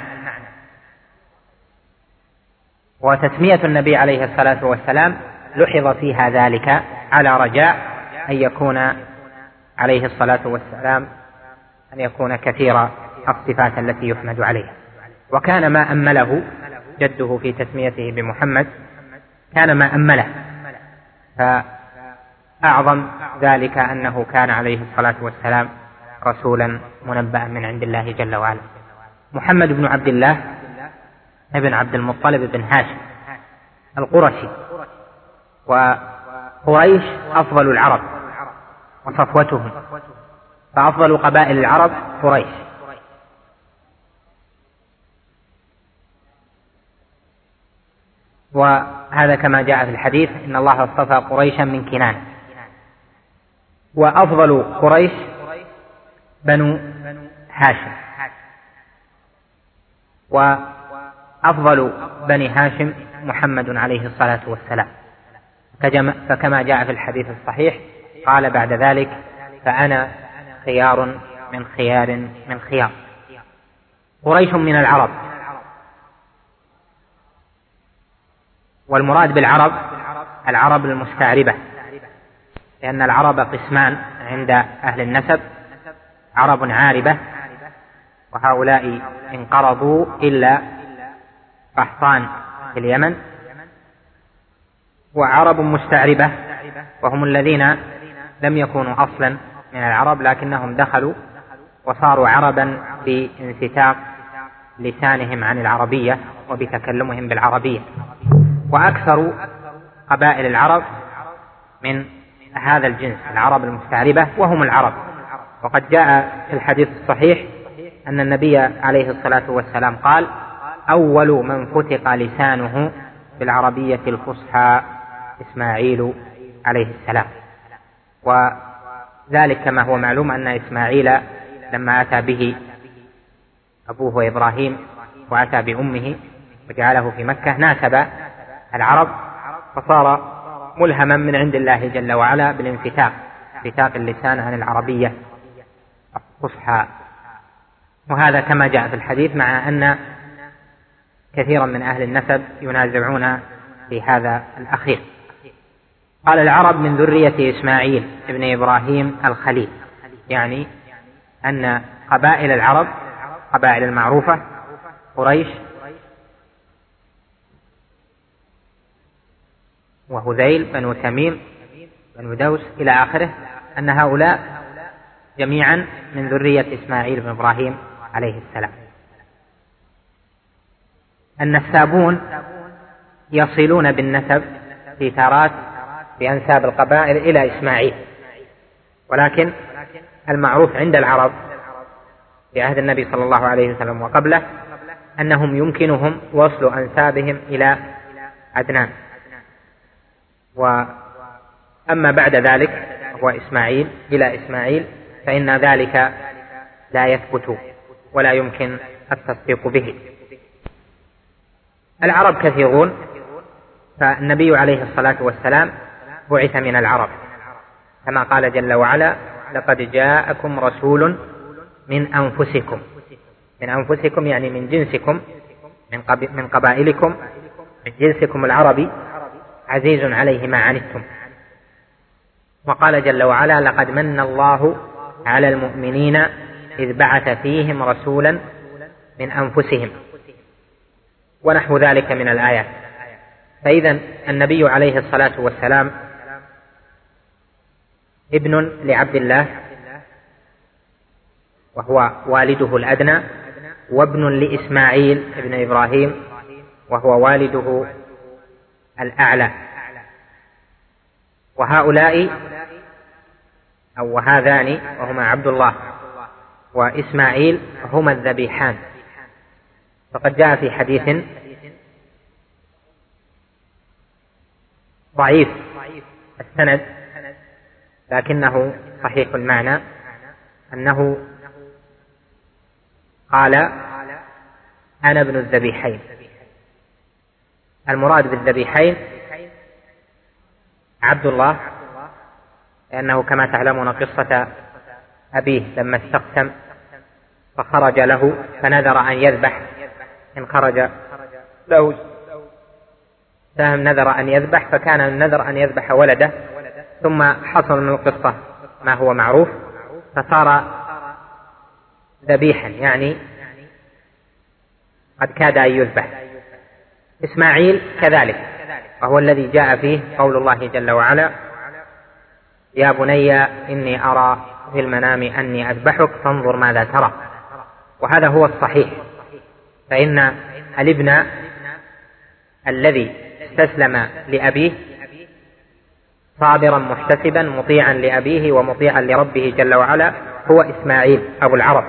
وتسمية النبي عليه الصلاة والسلام لحظ فيها ذلك على رجاء أن يكون عليه الصلاة والسلام أن يكون كثير الصفات التي يحمد عليها. وكان ما أمله جده في تسميته بمحمد كان ما أمله، فأعظم ذلك أنه كان عليه الصلاة والسلام رسولا منبأ من عند الله جل وعلا. محمد بن عبد الله ابن عبد المطلب بن هاشم القرشي، وقريش أفضل العرب وصفوتهم، فأفضل قبائل العرب قريش. وهذا كما جاء في الحديث إن الله اصطفى قريشا من كنانة. وأفضل قريش بنو هاشم، وأفضل بني هاشم محمد عليه الصلاة والسلام. فكما جاء في الحديث الصحيح قال بعد ذلك فأنا خيار من خيار من خيار. قريش من العرب، والمراد بالعرب العرب المستعربة، لأن العرب قسمان عند أهل النسب: عرب عاربة، وهؤلاء انقرضوا إلا قحطان في اليمن، وعرب مستعربة وهم الذين لم يكونوا أصلا من العرب لكنهم دخلوا وصاروا عربا بانفتاق لسانهم عن العربية وبتكلمهم بالعربية. وأكثر قبائل العرب من هذا الجنس العرب المستعربة وهم العرب. وقد جاء في الحديث الصحيح أن النبي عليه الصلاة والسلام قال: أول من فتق لسانه بالعربية الفصحى إسماعيل عليه السلام. وذلك كما هو معلوم أن إسماعيل لما أتى به أبوه إبراهيم وأتى بأمه وجعله في مكة ناسب العرب، فصار ملهما من عند الله جل وعلا بالانفتاق، انفتاق اللسان عن العربية الفصحى. وهذا كما جاء في الحديث، مع أن كثيرا من أهل النسب ينازعون في هذا الأخير. قال: العرب من ذرية إسماعيل ابن إبراهيم الخليل، يعني أن قبائل العرب قبائل المعروفة قريش وهذيل بنو تميم بنو دوس إلى آخره، أن هؤلاء جميعا من ذرية إسماعيل بن إبراهيم عليه السلام. النسابون يصلون بالنسب في تارات بأنساب القبائل إلى إسماعيل، ولكن المعروف عند العرب في عهد النبي صلى الله عليه وسلم وقبله أنهم يمكنهم وصل أنسابهم إلى عدنان. وأما بعد ذلك هو إسماعيل إلى إسماعيل فإن ذلك لا يثبت ولا يمكن التصديق به. العرب كثيرون، فالنبي عليه الصلاة والسلام بعث من العرب، كما قال جل وعلا: لقد جاءكم رسول من أنفسكم. من أنفسكم يعني من جنسكم، من قبائلكم، من جنسكم العربي، عزيز عليه ما عنتم. وقال جل وعلا: لقد من الله على المؤمنين إذ بعث فيهم رسولا من أنفسهم، ونحو ذلك من الآيات. فإذا النبي عليه الصلاة والسلام ابن لعبد الله وهو والده الأدنى، وابن لإسماعيل ابن إبراهيم وهو والده الأعلى. وهؤلاء أو وهذان وهما عبد الله وإسماعيل هما الذبيحان. فقد جاء في حديث ضعيف السند لكنه صحيح المعنى أنه قال: أنا ابن الذبيحين. المراد بالذبيحين عبد الله، لأنه كما تعلمون قصة أبيه لما استقسم فخرج له فنذر أن يذبح، إن خرج له سهم نذر أن يذبح، فكان النذر أن يذبح ولده، ثم حصل من القصة ما هو معروف فصار ذبيحا، يعني قد كاد أن يذبح. إسماعيل كذلك، وهو الذي جاء فيه قول الله جل وعلا: يا بني إني أرى في المنام أني أذبحك فانظر ماذا ترى. وهذا هو الصحيح، فإن الابن الذي استسلم لأبيه صابرا محتسبا مطيعا لأبيه ومطيعا لربه جل وعلا هو إسماعيل أبو العرب.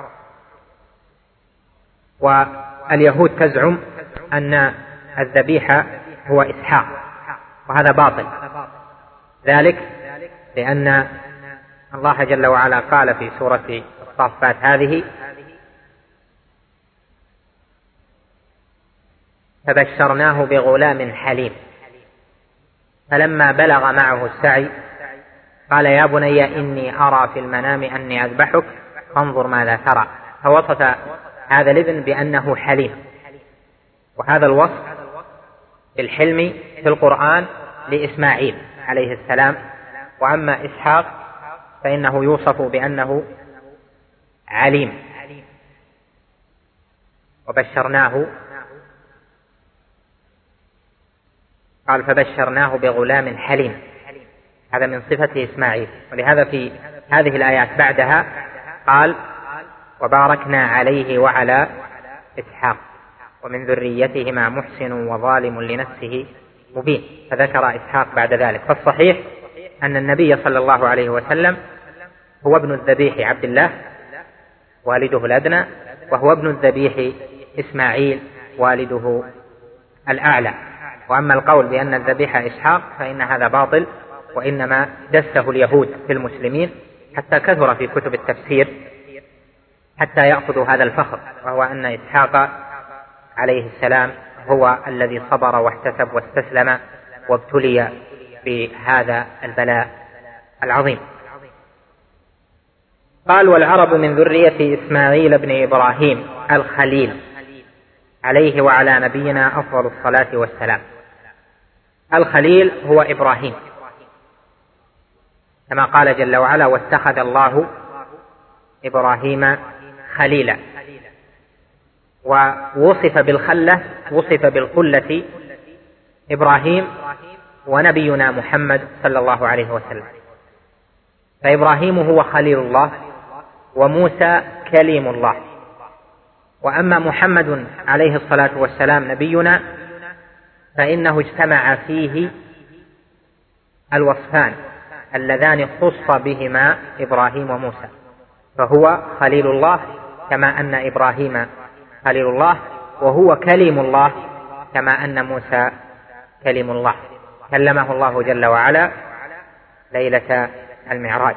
واليهود تزعم أن الذبيح هو إسحاق، وهذا باطل، ذلك لأن الله جل وعلا قال في سورة الصافات هذه: فبشرناه بغلام حليم فلما بلغ معه السعي قال يا بني إني أرى في المنام أني أذبحك فانظر ماذا ترى. فوصف هذا الابن بأنه حليم، وهذا الوصف بالحلم في القرآن لإسماعيل عليه السلام. وأما إسحاق فإنه يوصف بأنه عليم. وبشرناه، قال فبشرناه بغلام حليم، هذا من صفة إسماعيل. ولهذا في هذه الآيات بعدها قال وباركنا عليه وعلى إسحاق ومن ذريتهما محسن وظالم لنفسه مبين، فذكر إسحاق بعد ذلك. فالصحيح أن النبي صلى الله عليه وسلم هو ابن الذبيح عبد الله والده الأدنى، وهو ابن الذبيح إسماعيل والده الأعلى. وأما القول بأن الذبيح إسحاق فإن هذا باطل، وإنما دسه اليهود في المسلمين حتى كثر في كتب التفسير حتى يأخذوا هذا الفخر، وهو أن إسحاق عليه السلام هو الذي صبر واحتسب واستسلم وابتلي بهذا البلاء العظيم. قال والعرب من ذرية إسماعيل بن إبراهيم الخليل عليه وعلى نبينا أفضل الصلاة والسلام. الخليل هو إبراهيم، كما قال جل وعلا واتخذ الله إبراهيم خليلا. ووصف بالخلة، وصف بالخلة إبراهيم ونبينا محمد صلى الله عليه وسلم. فإبراهيم هو خليل الله وموسى كليم الله. وأما محمد عليه الصلاة والسلام نبينا فإنه اجتمع فيه الوصفان اللذان خص بهما إبراهيم وموسى، فهو خليل الله كما أن إبراهيم خليل الله، وهو كليم الله كما أن موسى كليم الله، كلمه الله جل وعلا ليلة المعراج.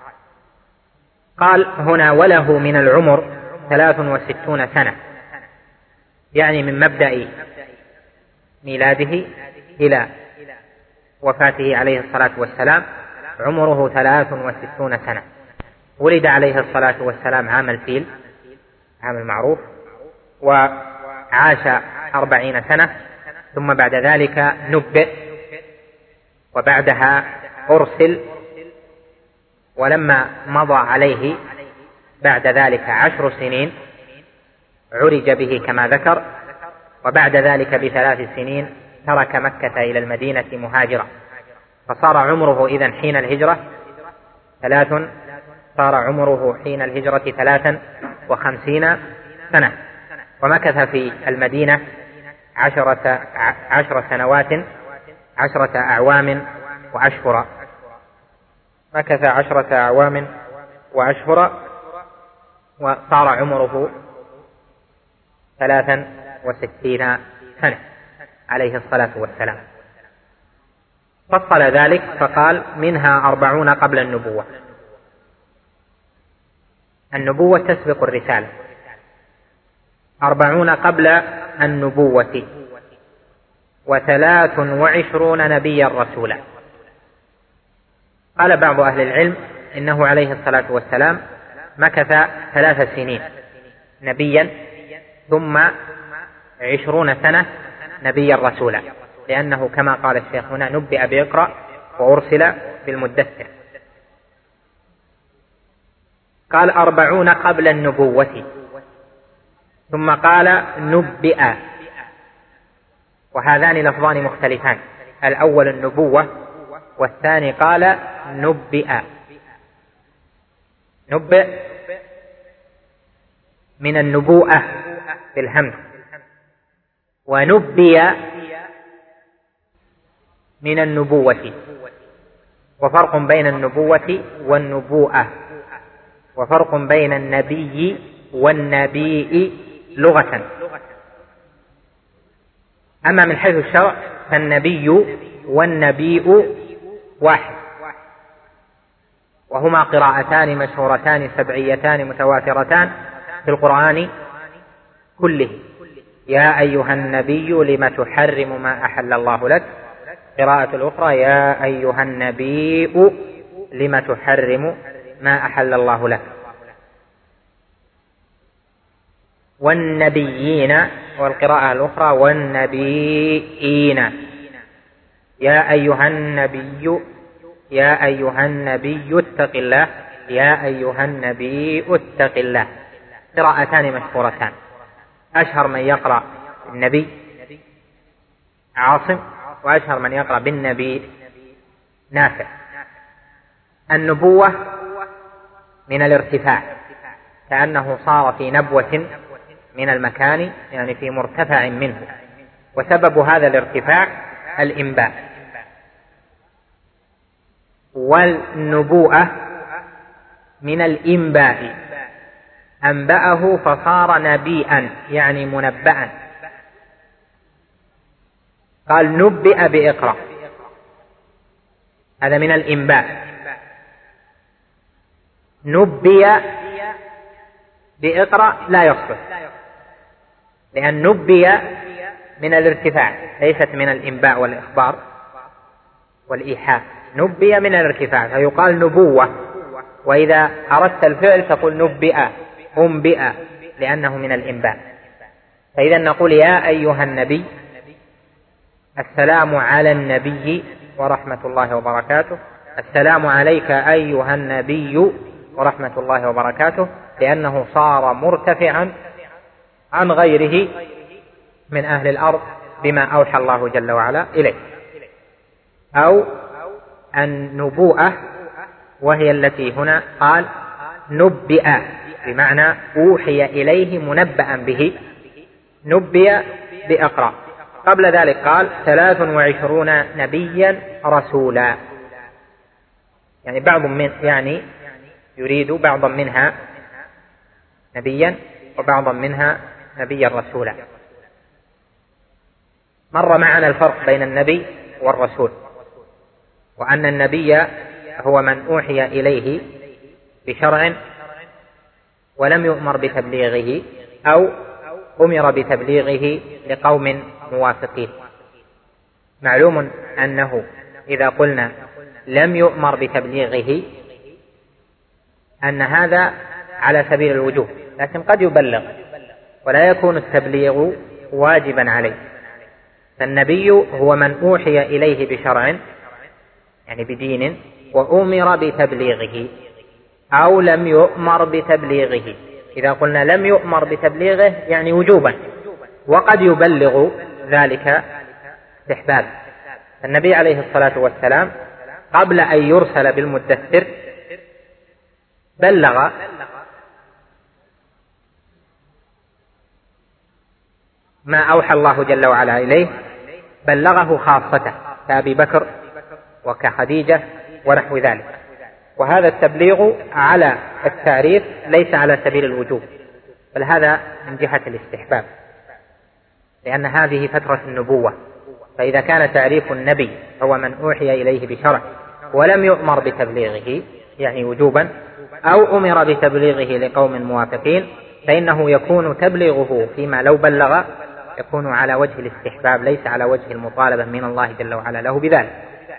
قال هنا وله من العمر 63 سنة، يعني من مبدأ ميلاده إلى وفاته عليه الصلاة والسلام عمره 63 سنة. ولد عليه الصلاة والسلام عام الفيل، عام المعروف، وعاش 40 سنة، ثم بعد ذلك نبئ، وبعدها أرسل، ولما مضى عليه بعد ذلك 10 سنين عرج به كما ذكر، وبعد ذلك ب3 سنين ترك مكة إلى المدينة مهاجرا، فصار عمره إذن حين الهجرة 53 سنة، ومكث في المدينة 10 سنوات 10 أعوام وأشهر، مكث 10 أعوام وأشهر، وصار عمره 63 سنة عليه الصلاة والسلام. فصل ذلك فقال: منها 40 قبل النبوة. النبوة تسبق الرسالة، 40 قبل النبوة، 23 نبيا رسولا. قال بعض أهل العلم إنه عليه الصلاة والسلام مكث 3 سنين نبيا، ثم 20 سنة نبيا رسولا، لأنه كما قال الشيخ هنا: نبئ بإقرأ وأرسل بالمدثر. قال 40 قبل النبوة، ثم قال نبئ، وهذان لفظان مختلفان، الأول النبوة والثاني قال نبئ. نبئ من النبوءة بالهمز، ونبئ من النبوة، وفرق بين النبوة والنبوءة، وفرق بين النبي والنبيء لغة. أما من حيث الشرع فالنبي والنبيء واحد، وهما قراءتان مشهورتان سبعيتان متواترتان في القرآن كله: يا أيها النبي لم تحرم ما أحل الله لك. قراءة الأخرى: يا أيها النبي لم تحرم ما أحل الله لك. والنبيين، والقراءة الأخرى: والنبيين. يا أيها النبي، يا أيها النبي اتق الله، يا أيها النبي اتق الله. قراءتان مشهورتان، أشهر من يقرأ النبي عاصم، وأشهر من يقرأ بالنبي نافع. النبوة من الارتفاع، كأنه صار في نبوة من المكان، يعني في مرتفع منه، وسبب هذا الارتفاع الإنباء. والنبوءة من الإنباء، أنبأه فصار نبيئا، يعني منبأ. قال نبئ بإقرأ، هذا من الإنباء. نبئ بإقرأ لا يصلح، لأن نبئ من الارتفاع، ليست من الإنباء والإخبار والإيحاء. نبئ من الارتفاع فيقال نبوة، وإذا أردت الفعل تقول نبئ، أنبئ، لأنه من الإنباء. فإذا نقول يا أيها النبي، السلام على النبي ورحمة الله وبركاته، السلام عليك أيها النبي ورحمة الله وبركاته، لأنه صار مرتفعا عن غيره من أهل الأرض بما أوحى الله جل وعلا إليه. أو النبوءة، وهي التي هنا قال نبئ، بمعنى أوحي إليه منبأ به، نبئ بأقرأ. قبل ذلك قال 23 نبيا رسولا، يعني يعني يريد بعضا منها نبيا وبعضا منها نبيا رسولا. مر معنا الفرق بين النبي والرسول، وأن النبي هو من أوحي إليه بشرع ولم يؤمر بتبليغه، أو أمر بتبليغه لقوم موافقين. معلوم أنه إذا قلنا لم يؤمر بتبليغه أن هذا على سبيل الوجوب، لكن قد يبلغ ولا يكون التبليغ واجبا عليه. فالنبي هو من أوحي إليه بشرع يعني بدين وأمر بتبليغه أو لم يؤمر بتبليغه. إذا قلنا لم يؤمر بتبليغه يعني وجوبا، وقد يبلغ ذلك استحبابا. النبي عليه الصلاة والسلام قبل أن يرسل بالمدثر بلغ ما أوحى الله جل وعلا إليه، بلغه خاصته كأبي بكر وكخديجة ونحو ذلك. وهذا التبليغ على التعريف ليس على سبيل الوجوب، بل هذا من جهة الاستحباب، لأن هذه فترة النبوة. فإذا كان تعريف النبي هو من أوحي إليه بشرع ولم يؤمر بتبليغه يعني وجوبا، أو أمر بتبليغه لقوم موافقين، فإنه يكون تبليغه فيما لو بلغ يكون على وجه الاستحباب ليس على وجه المطالبة من الله جل وعلا له بذلك.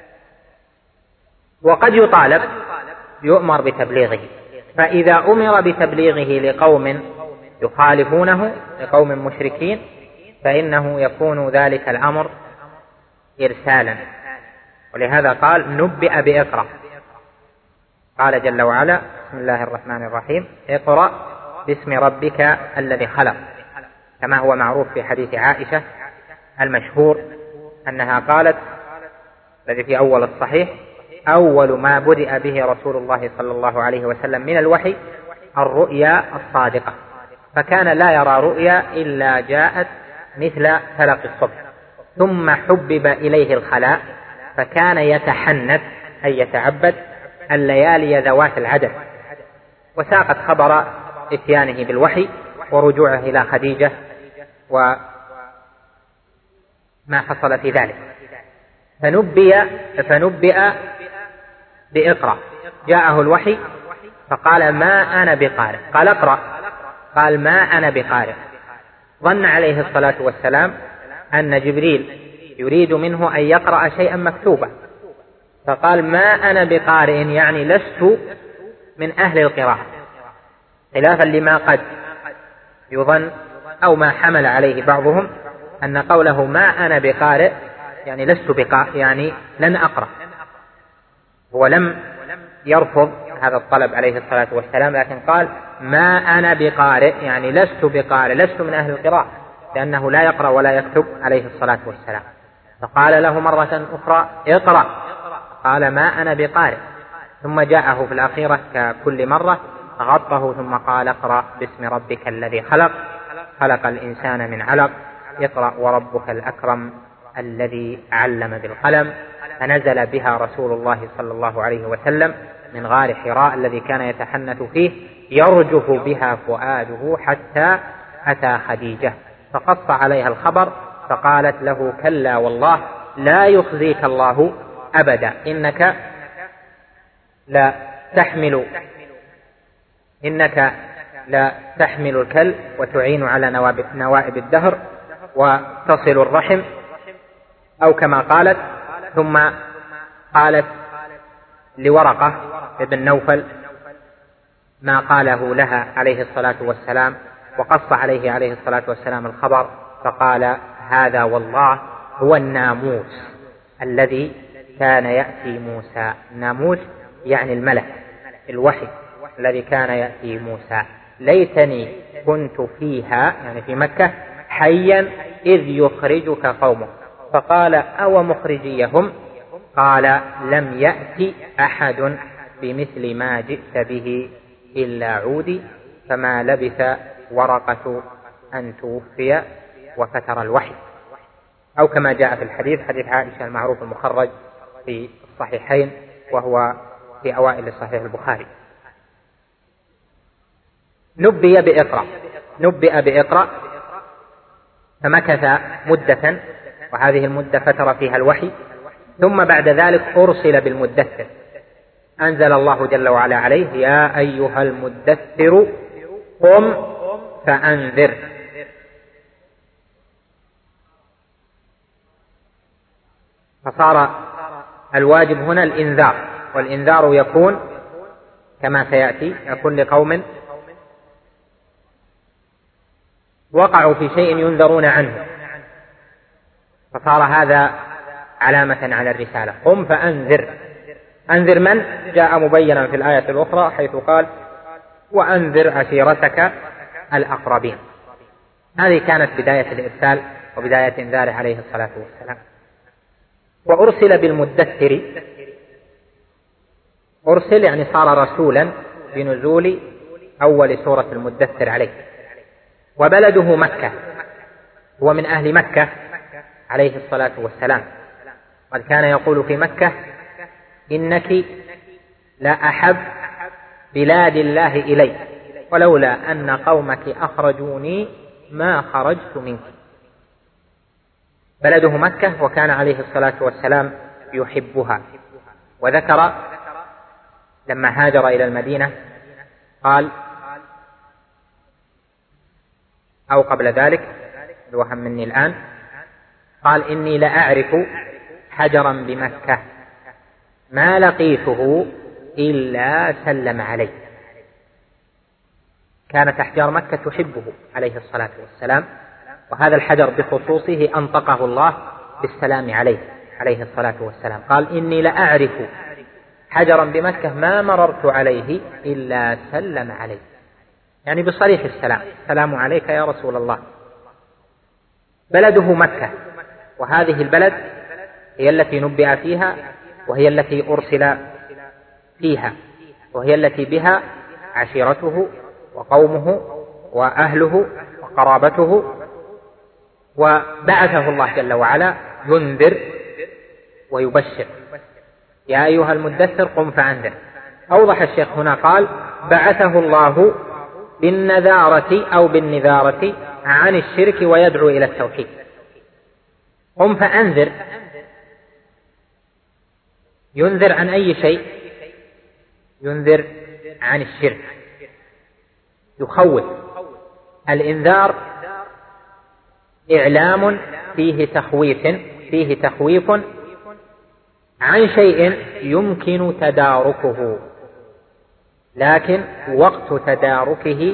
وقد يطالب يؤمر بتبليغه، فإذا أمر بتبليغه لقوم يخالفونه لقوم مشركين فإنه يكون ذلك الأمر إرسالا. ولهذا قال نبئ بإقرأ. قال جل وعلا بسم الله الرحمن الرحيم اقرأ باسم ربك الذي خلق، كما هو معروف في حديث عائشة المشهور أنها قالت الذي في أول الصحيح أول ما بدأ به رسول الله صلى الله عليه وسلم من الوحي الرؤيا الصادقة، فكان لا يرى رؤيا إلا جاءت مثل فلق الصبح، ثم حبب إليه الخلاء فكان يتحنث أي يتعبد الليالي ذوات العدد. وساقت خبر إتيانه بالوحي ورجوعه إلى خديجة وما حصل في ذلك. فنبئ بإقرأ، جاءه الوحي فقال ما أنا بقارئ، قال اقرأ، قال ما أنا بقارئ. ظن عليه الصلاة والسلام أن جبريل يريد منه أن يقرأ شيئا مكتوبا، فقال ما أنا بقارئ يعني لست من أهل القراءة، خلافا لما قد يظن أو ما حمل عليه بعضهم أن قوله ما أنا بقارئ يعني لست بقارئ يعني لن أقرأ. هو لم يرفض هذا الطلب عليه الصلاة والسلام، لكن قال ما أنا بقارئ يعني لست بقارئ، لست من أهل القراءة، لأنه لا يقرأ ولا يكتب عليه الصلاة والسلام. فقال له مرة أخرى اقرأ، قال ما أنا بقارئ، ثم جاءه في الأخيرة ككل مرة غطه ثم قال اقرأ باسم ربك الذي خلق، خلق الإنسان من علق، اقرأ وربك الأكرم الذي علم بالقلم. فنزل بها رسول الله صلى الله عليه وسلم من غار حراء الذي كان يتحنث فيه، يرجف بها فؤاده حتى أتى خديجة فقص عليها الخبر، فقالت له كلا والله لا يخزيك الله أبدا، إنك لا تحمل الكل وتعين على نوائب الدهر وتصل الرحم، أو كما قالت. ثم قالت لورقة ابن نوفل ما قاله لها عليه الصلاة والسلام، وقص عليه عليه الصلاة والسلام الخبر، فقال هذا والله هو الناموس الذي كان يأتي موسى. الناموس يعني الملك، الوحي الذي كان يأتي موسى. ليتني كنت فيها يعني في مكة حيا إذ يخرجك قومك، فقال أو مخرجيهم؟ قال لم يأتي أحد بمثل ما جئت به إلا عودي، فما لبث ورقة أن توفي وفتر الوحي، أو كما جاء في الحديث حديث عائشة المعروف المخرج في الصحيحين وهو في أوائل صحيح البخاري. نبئ بإقرأ فمكث مدة، وهذه المدة فتر فيها الوحي، ثم بعد ذلك أرسل بالمدثر، أنزل الله جل وعلا عليه يا أيها المدثر قم فأنذر. فصار الواجب هنا الإنذار، والإنذار يكون كما سيأتي، يكون لقوم وقعوا في شيء ينذرون عنه، فصار هذا علامة على الرسالة. قم فأنذر. أنذر من؟ جاء مبينا في الآية الأخرى حيث قال وأنذر عشيرتك الأقربين. هذه كانت بداية الإرسال وبداية إنذاره عليه الصلاة والسلام. وأرسل بالمدثر، أرسل يعني صار رسولا بنزول أول سورة المدثر عليه. وبلده مكة، هو من أهل مكة عليه الصلاة والسلام، قد كان يقول في مكة إنك لا أحب بلاد الله إلي ولولا أن قومك أخرجوني ما خرجت منك. بلده مكة، وكان عليه الصلاة والسلام يحبها. وذكر لما هاجر إلى المدينة قال، أو قبل ذلك الوهم مني الآن، قال إني لأعرف حجرا بمكة ما لقيته إلا سلم عليه. كانت أحجار مكة تحبه عليه الصلاة والسلام، وهذا الحجر بخصوصه أنطقه الله بالسلام عليه عليه الصلاة والسلام. قال إني لأعرف حجرا بمكة ما مررت عليه إلا سلم عليه، يعني بصريح السلام، السلام عليك يا رسول الله. بلده مكة، وهذه البلد هي التي نبئ فيها، وهي التي أرسل فيها، وهي التي بها عشيرته وقومه وأهله وقرابته. وبعثه الله جل وعلا ينذر ويبشر. يا أيها المدثر قم فأنذر. أوضح الشيخ هنا قال بعثه الله بالنذارة أو بالنذارة عن الشرك ويدعو إلى التوحيد. قم فأنذر، ينذر عن أي شيء؟ ينذر عن الشرك، يخوف. الإنذار إعلام فيه تخويف عن شيء يمكن تداركه، لكن وقت تداركه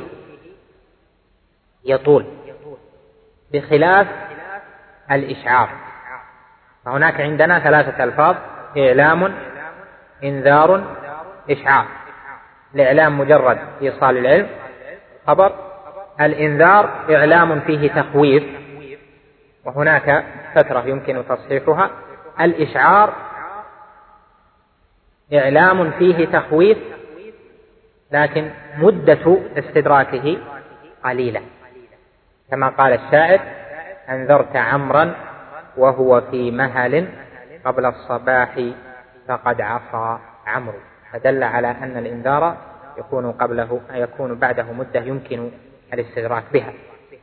يطول، بخلاف الإشعار. فهناك عندنا ثلاثة ألفاظ: إعلام، إنذار، إشعار. الإعلام مجرد إيصال العلم، خبر. الإنذار إعلام فيه تخويف، وهناك فترة يمكن تصحيحها. الإشعار إعلام فيه تخويف لكن مدة استدراكه قليلة، كما قال الشاعر: أنذرت عمرا وهو في مهل قبل الصباح فقد عصى عمرو. فدل على أن الإنذار يكون بعده مدة يمكن الاستدراك بها.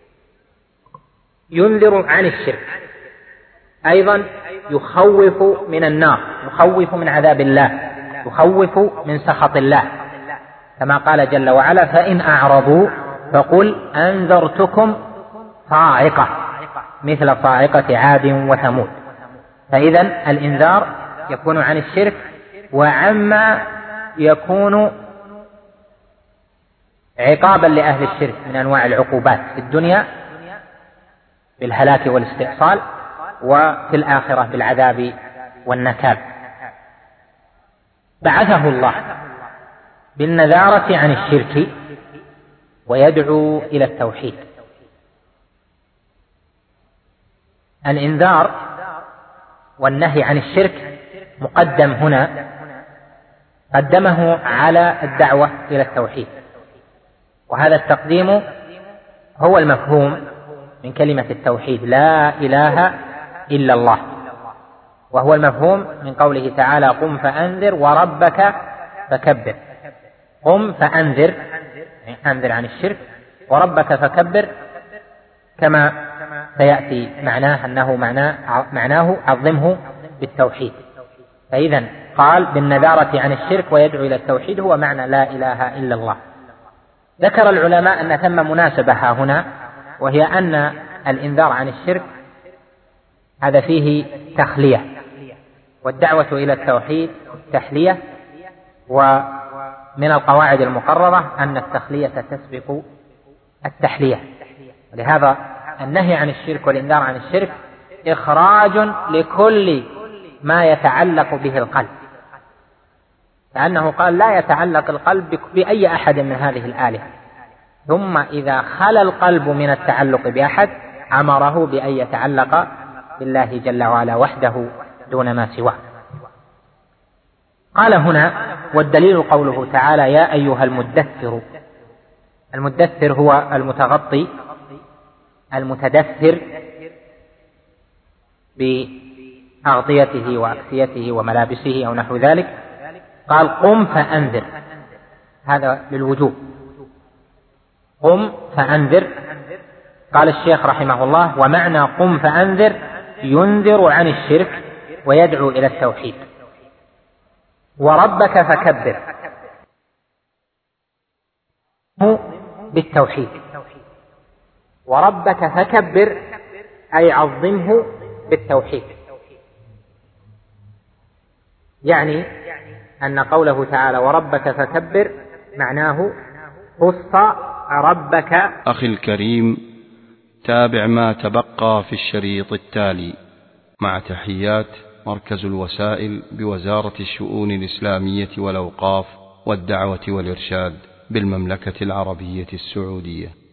ينذر عن الشرك، أيضا يخوف من النار، يخوف من عذاب الله، يخوف من سخط الله، كما قال جل وعلا: فإن أعرضوا فقل أنذرتكم صاعقة مثل صاعقة عاد وثمود. فإذا الإنذار يكون عن الشرك وعما يكون عقابا لأهل الشرك من أنواع العقوبات في الدنيا بالهلاك والاستئصال، وفي الآخرة بالعذاب والنكال. بعثه الله بالنذارة عن الشرك ويدعو إلى التوحيد. الإنذار والنهي عن الشرك مقدم هنا، قدمه على الدعوة إلى التوحيد، وهذا التقديم هو المفهوم من كلمة التوحيد: لا إله إلا الله، وهو المفهوم من قوله تعالى: قم فأنذر وربك فكبر. قم فأنذر، أنذر عن الشرك، وربك فكبر، كما سيأتي معناه أنه معناه عظمه بالتوحيد. فإذا قال بالنذارة عن الشرك ويدعو إلى التوحيد هو معنى لا إله إلا الله. ذكر العلماء أن ثم مناسبة هنا، وهي أن الإنذار عن الشرك هذا فيه تخلية، والدعوة إلى التوحيد التحلية، ومن القواعد المقررة أن التخلية تسبق التحلية، ولهذا النهي عن الشرك والإنذار عن الشرك إخراج لكل ما يتعلق به القلب، لأنه قال لا يتعلق القلب بأي أحد من هذه الآلهة، ثم إذا خلا القلب من التعلق بأحد أمره بأن يتعلق بالله جل وعلا وحده دون ما سواه. قال هنا: والدليل قوله تعالى: يا أيها المدثر. المدثر هو المتغطي المتدثر بأغطيته وأكسيته وملابسه أو نحو ذلك. قال: قم فأنذر، هذا للوجوب، قم فأنذر. قال الشيخ رحمه الله: ومعنى قم فأنذر ينذر عن الشرك ويدعو إلى التوحيد. وربك فكبر بالتوحيد، وربك فكبر أي عظمه بالتوحيد، يعني أن قوله تعالى وربك فكبر معناه خص ربك. أخي الكريم، تابع ما تبقى في الشريط التالي مع تحيات مركز الوسائل بوزارة الشؤون الإسلامية والأوقاف والدعوة والإرشاد بالمملكة العربية السعودية.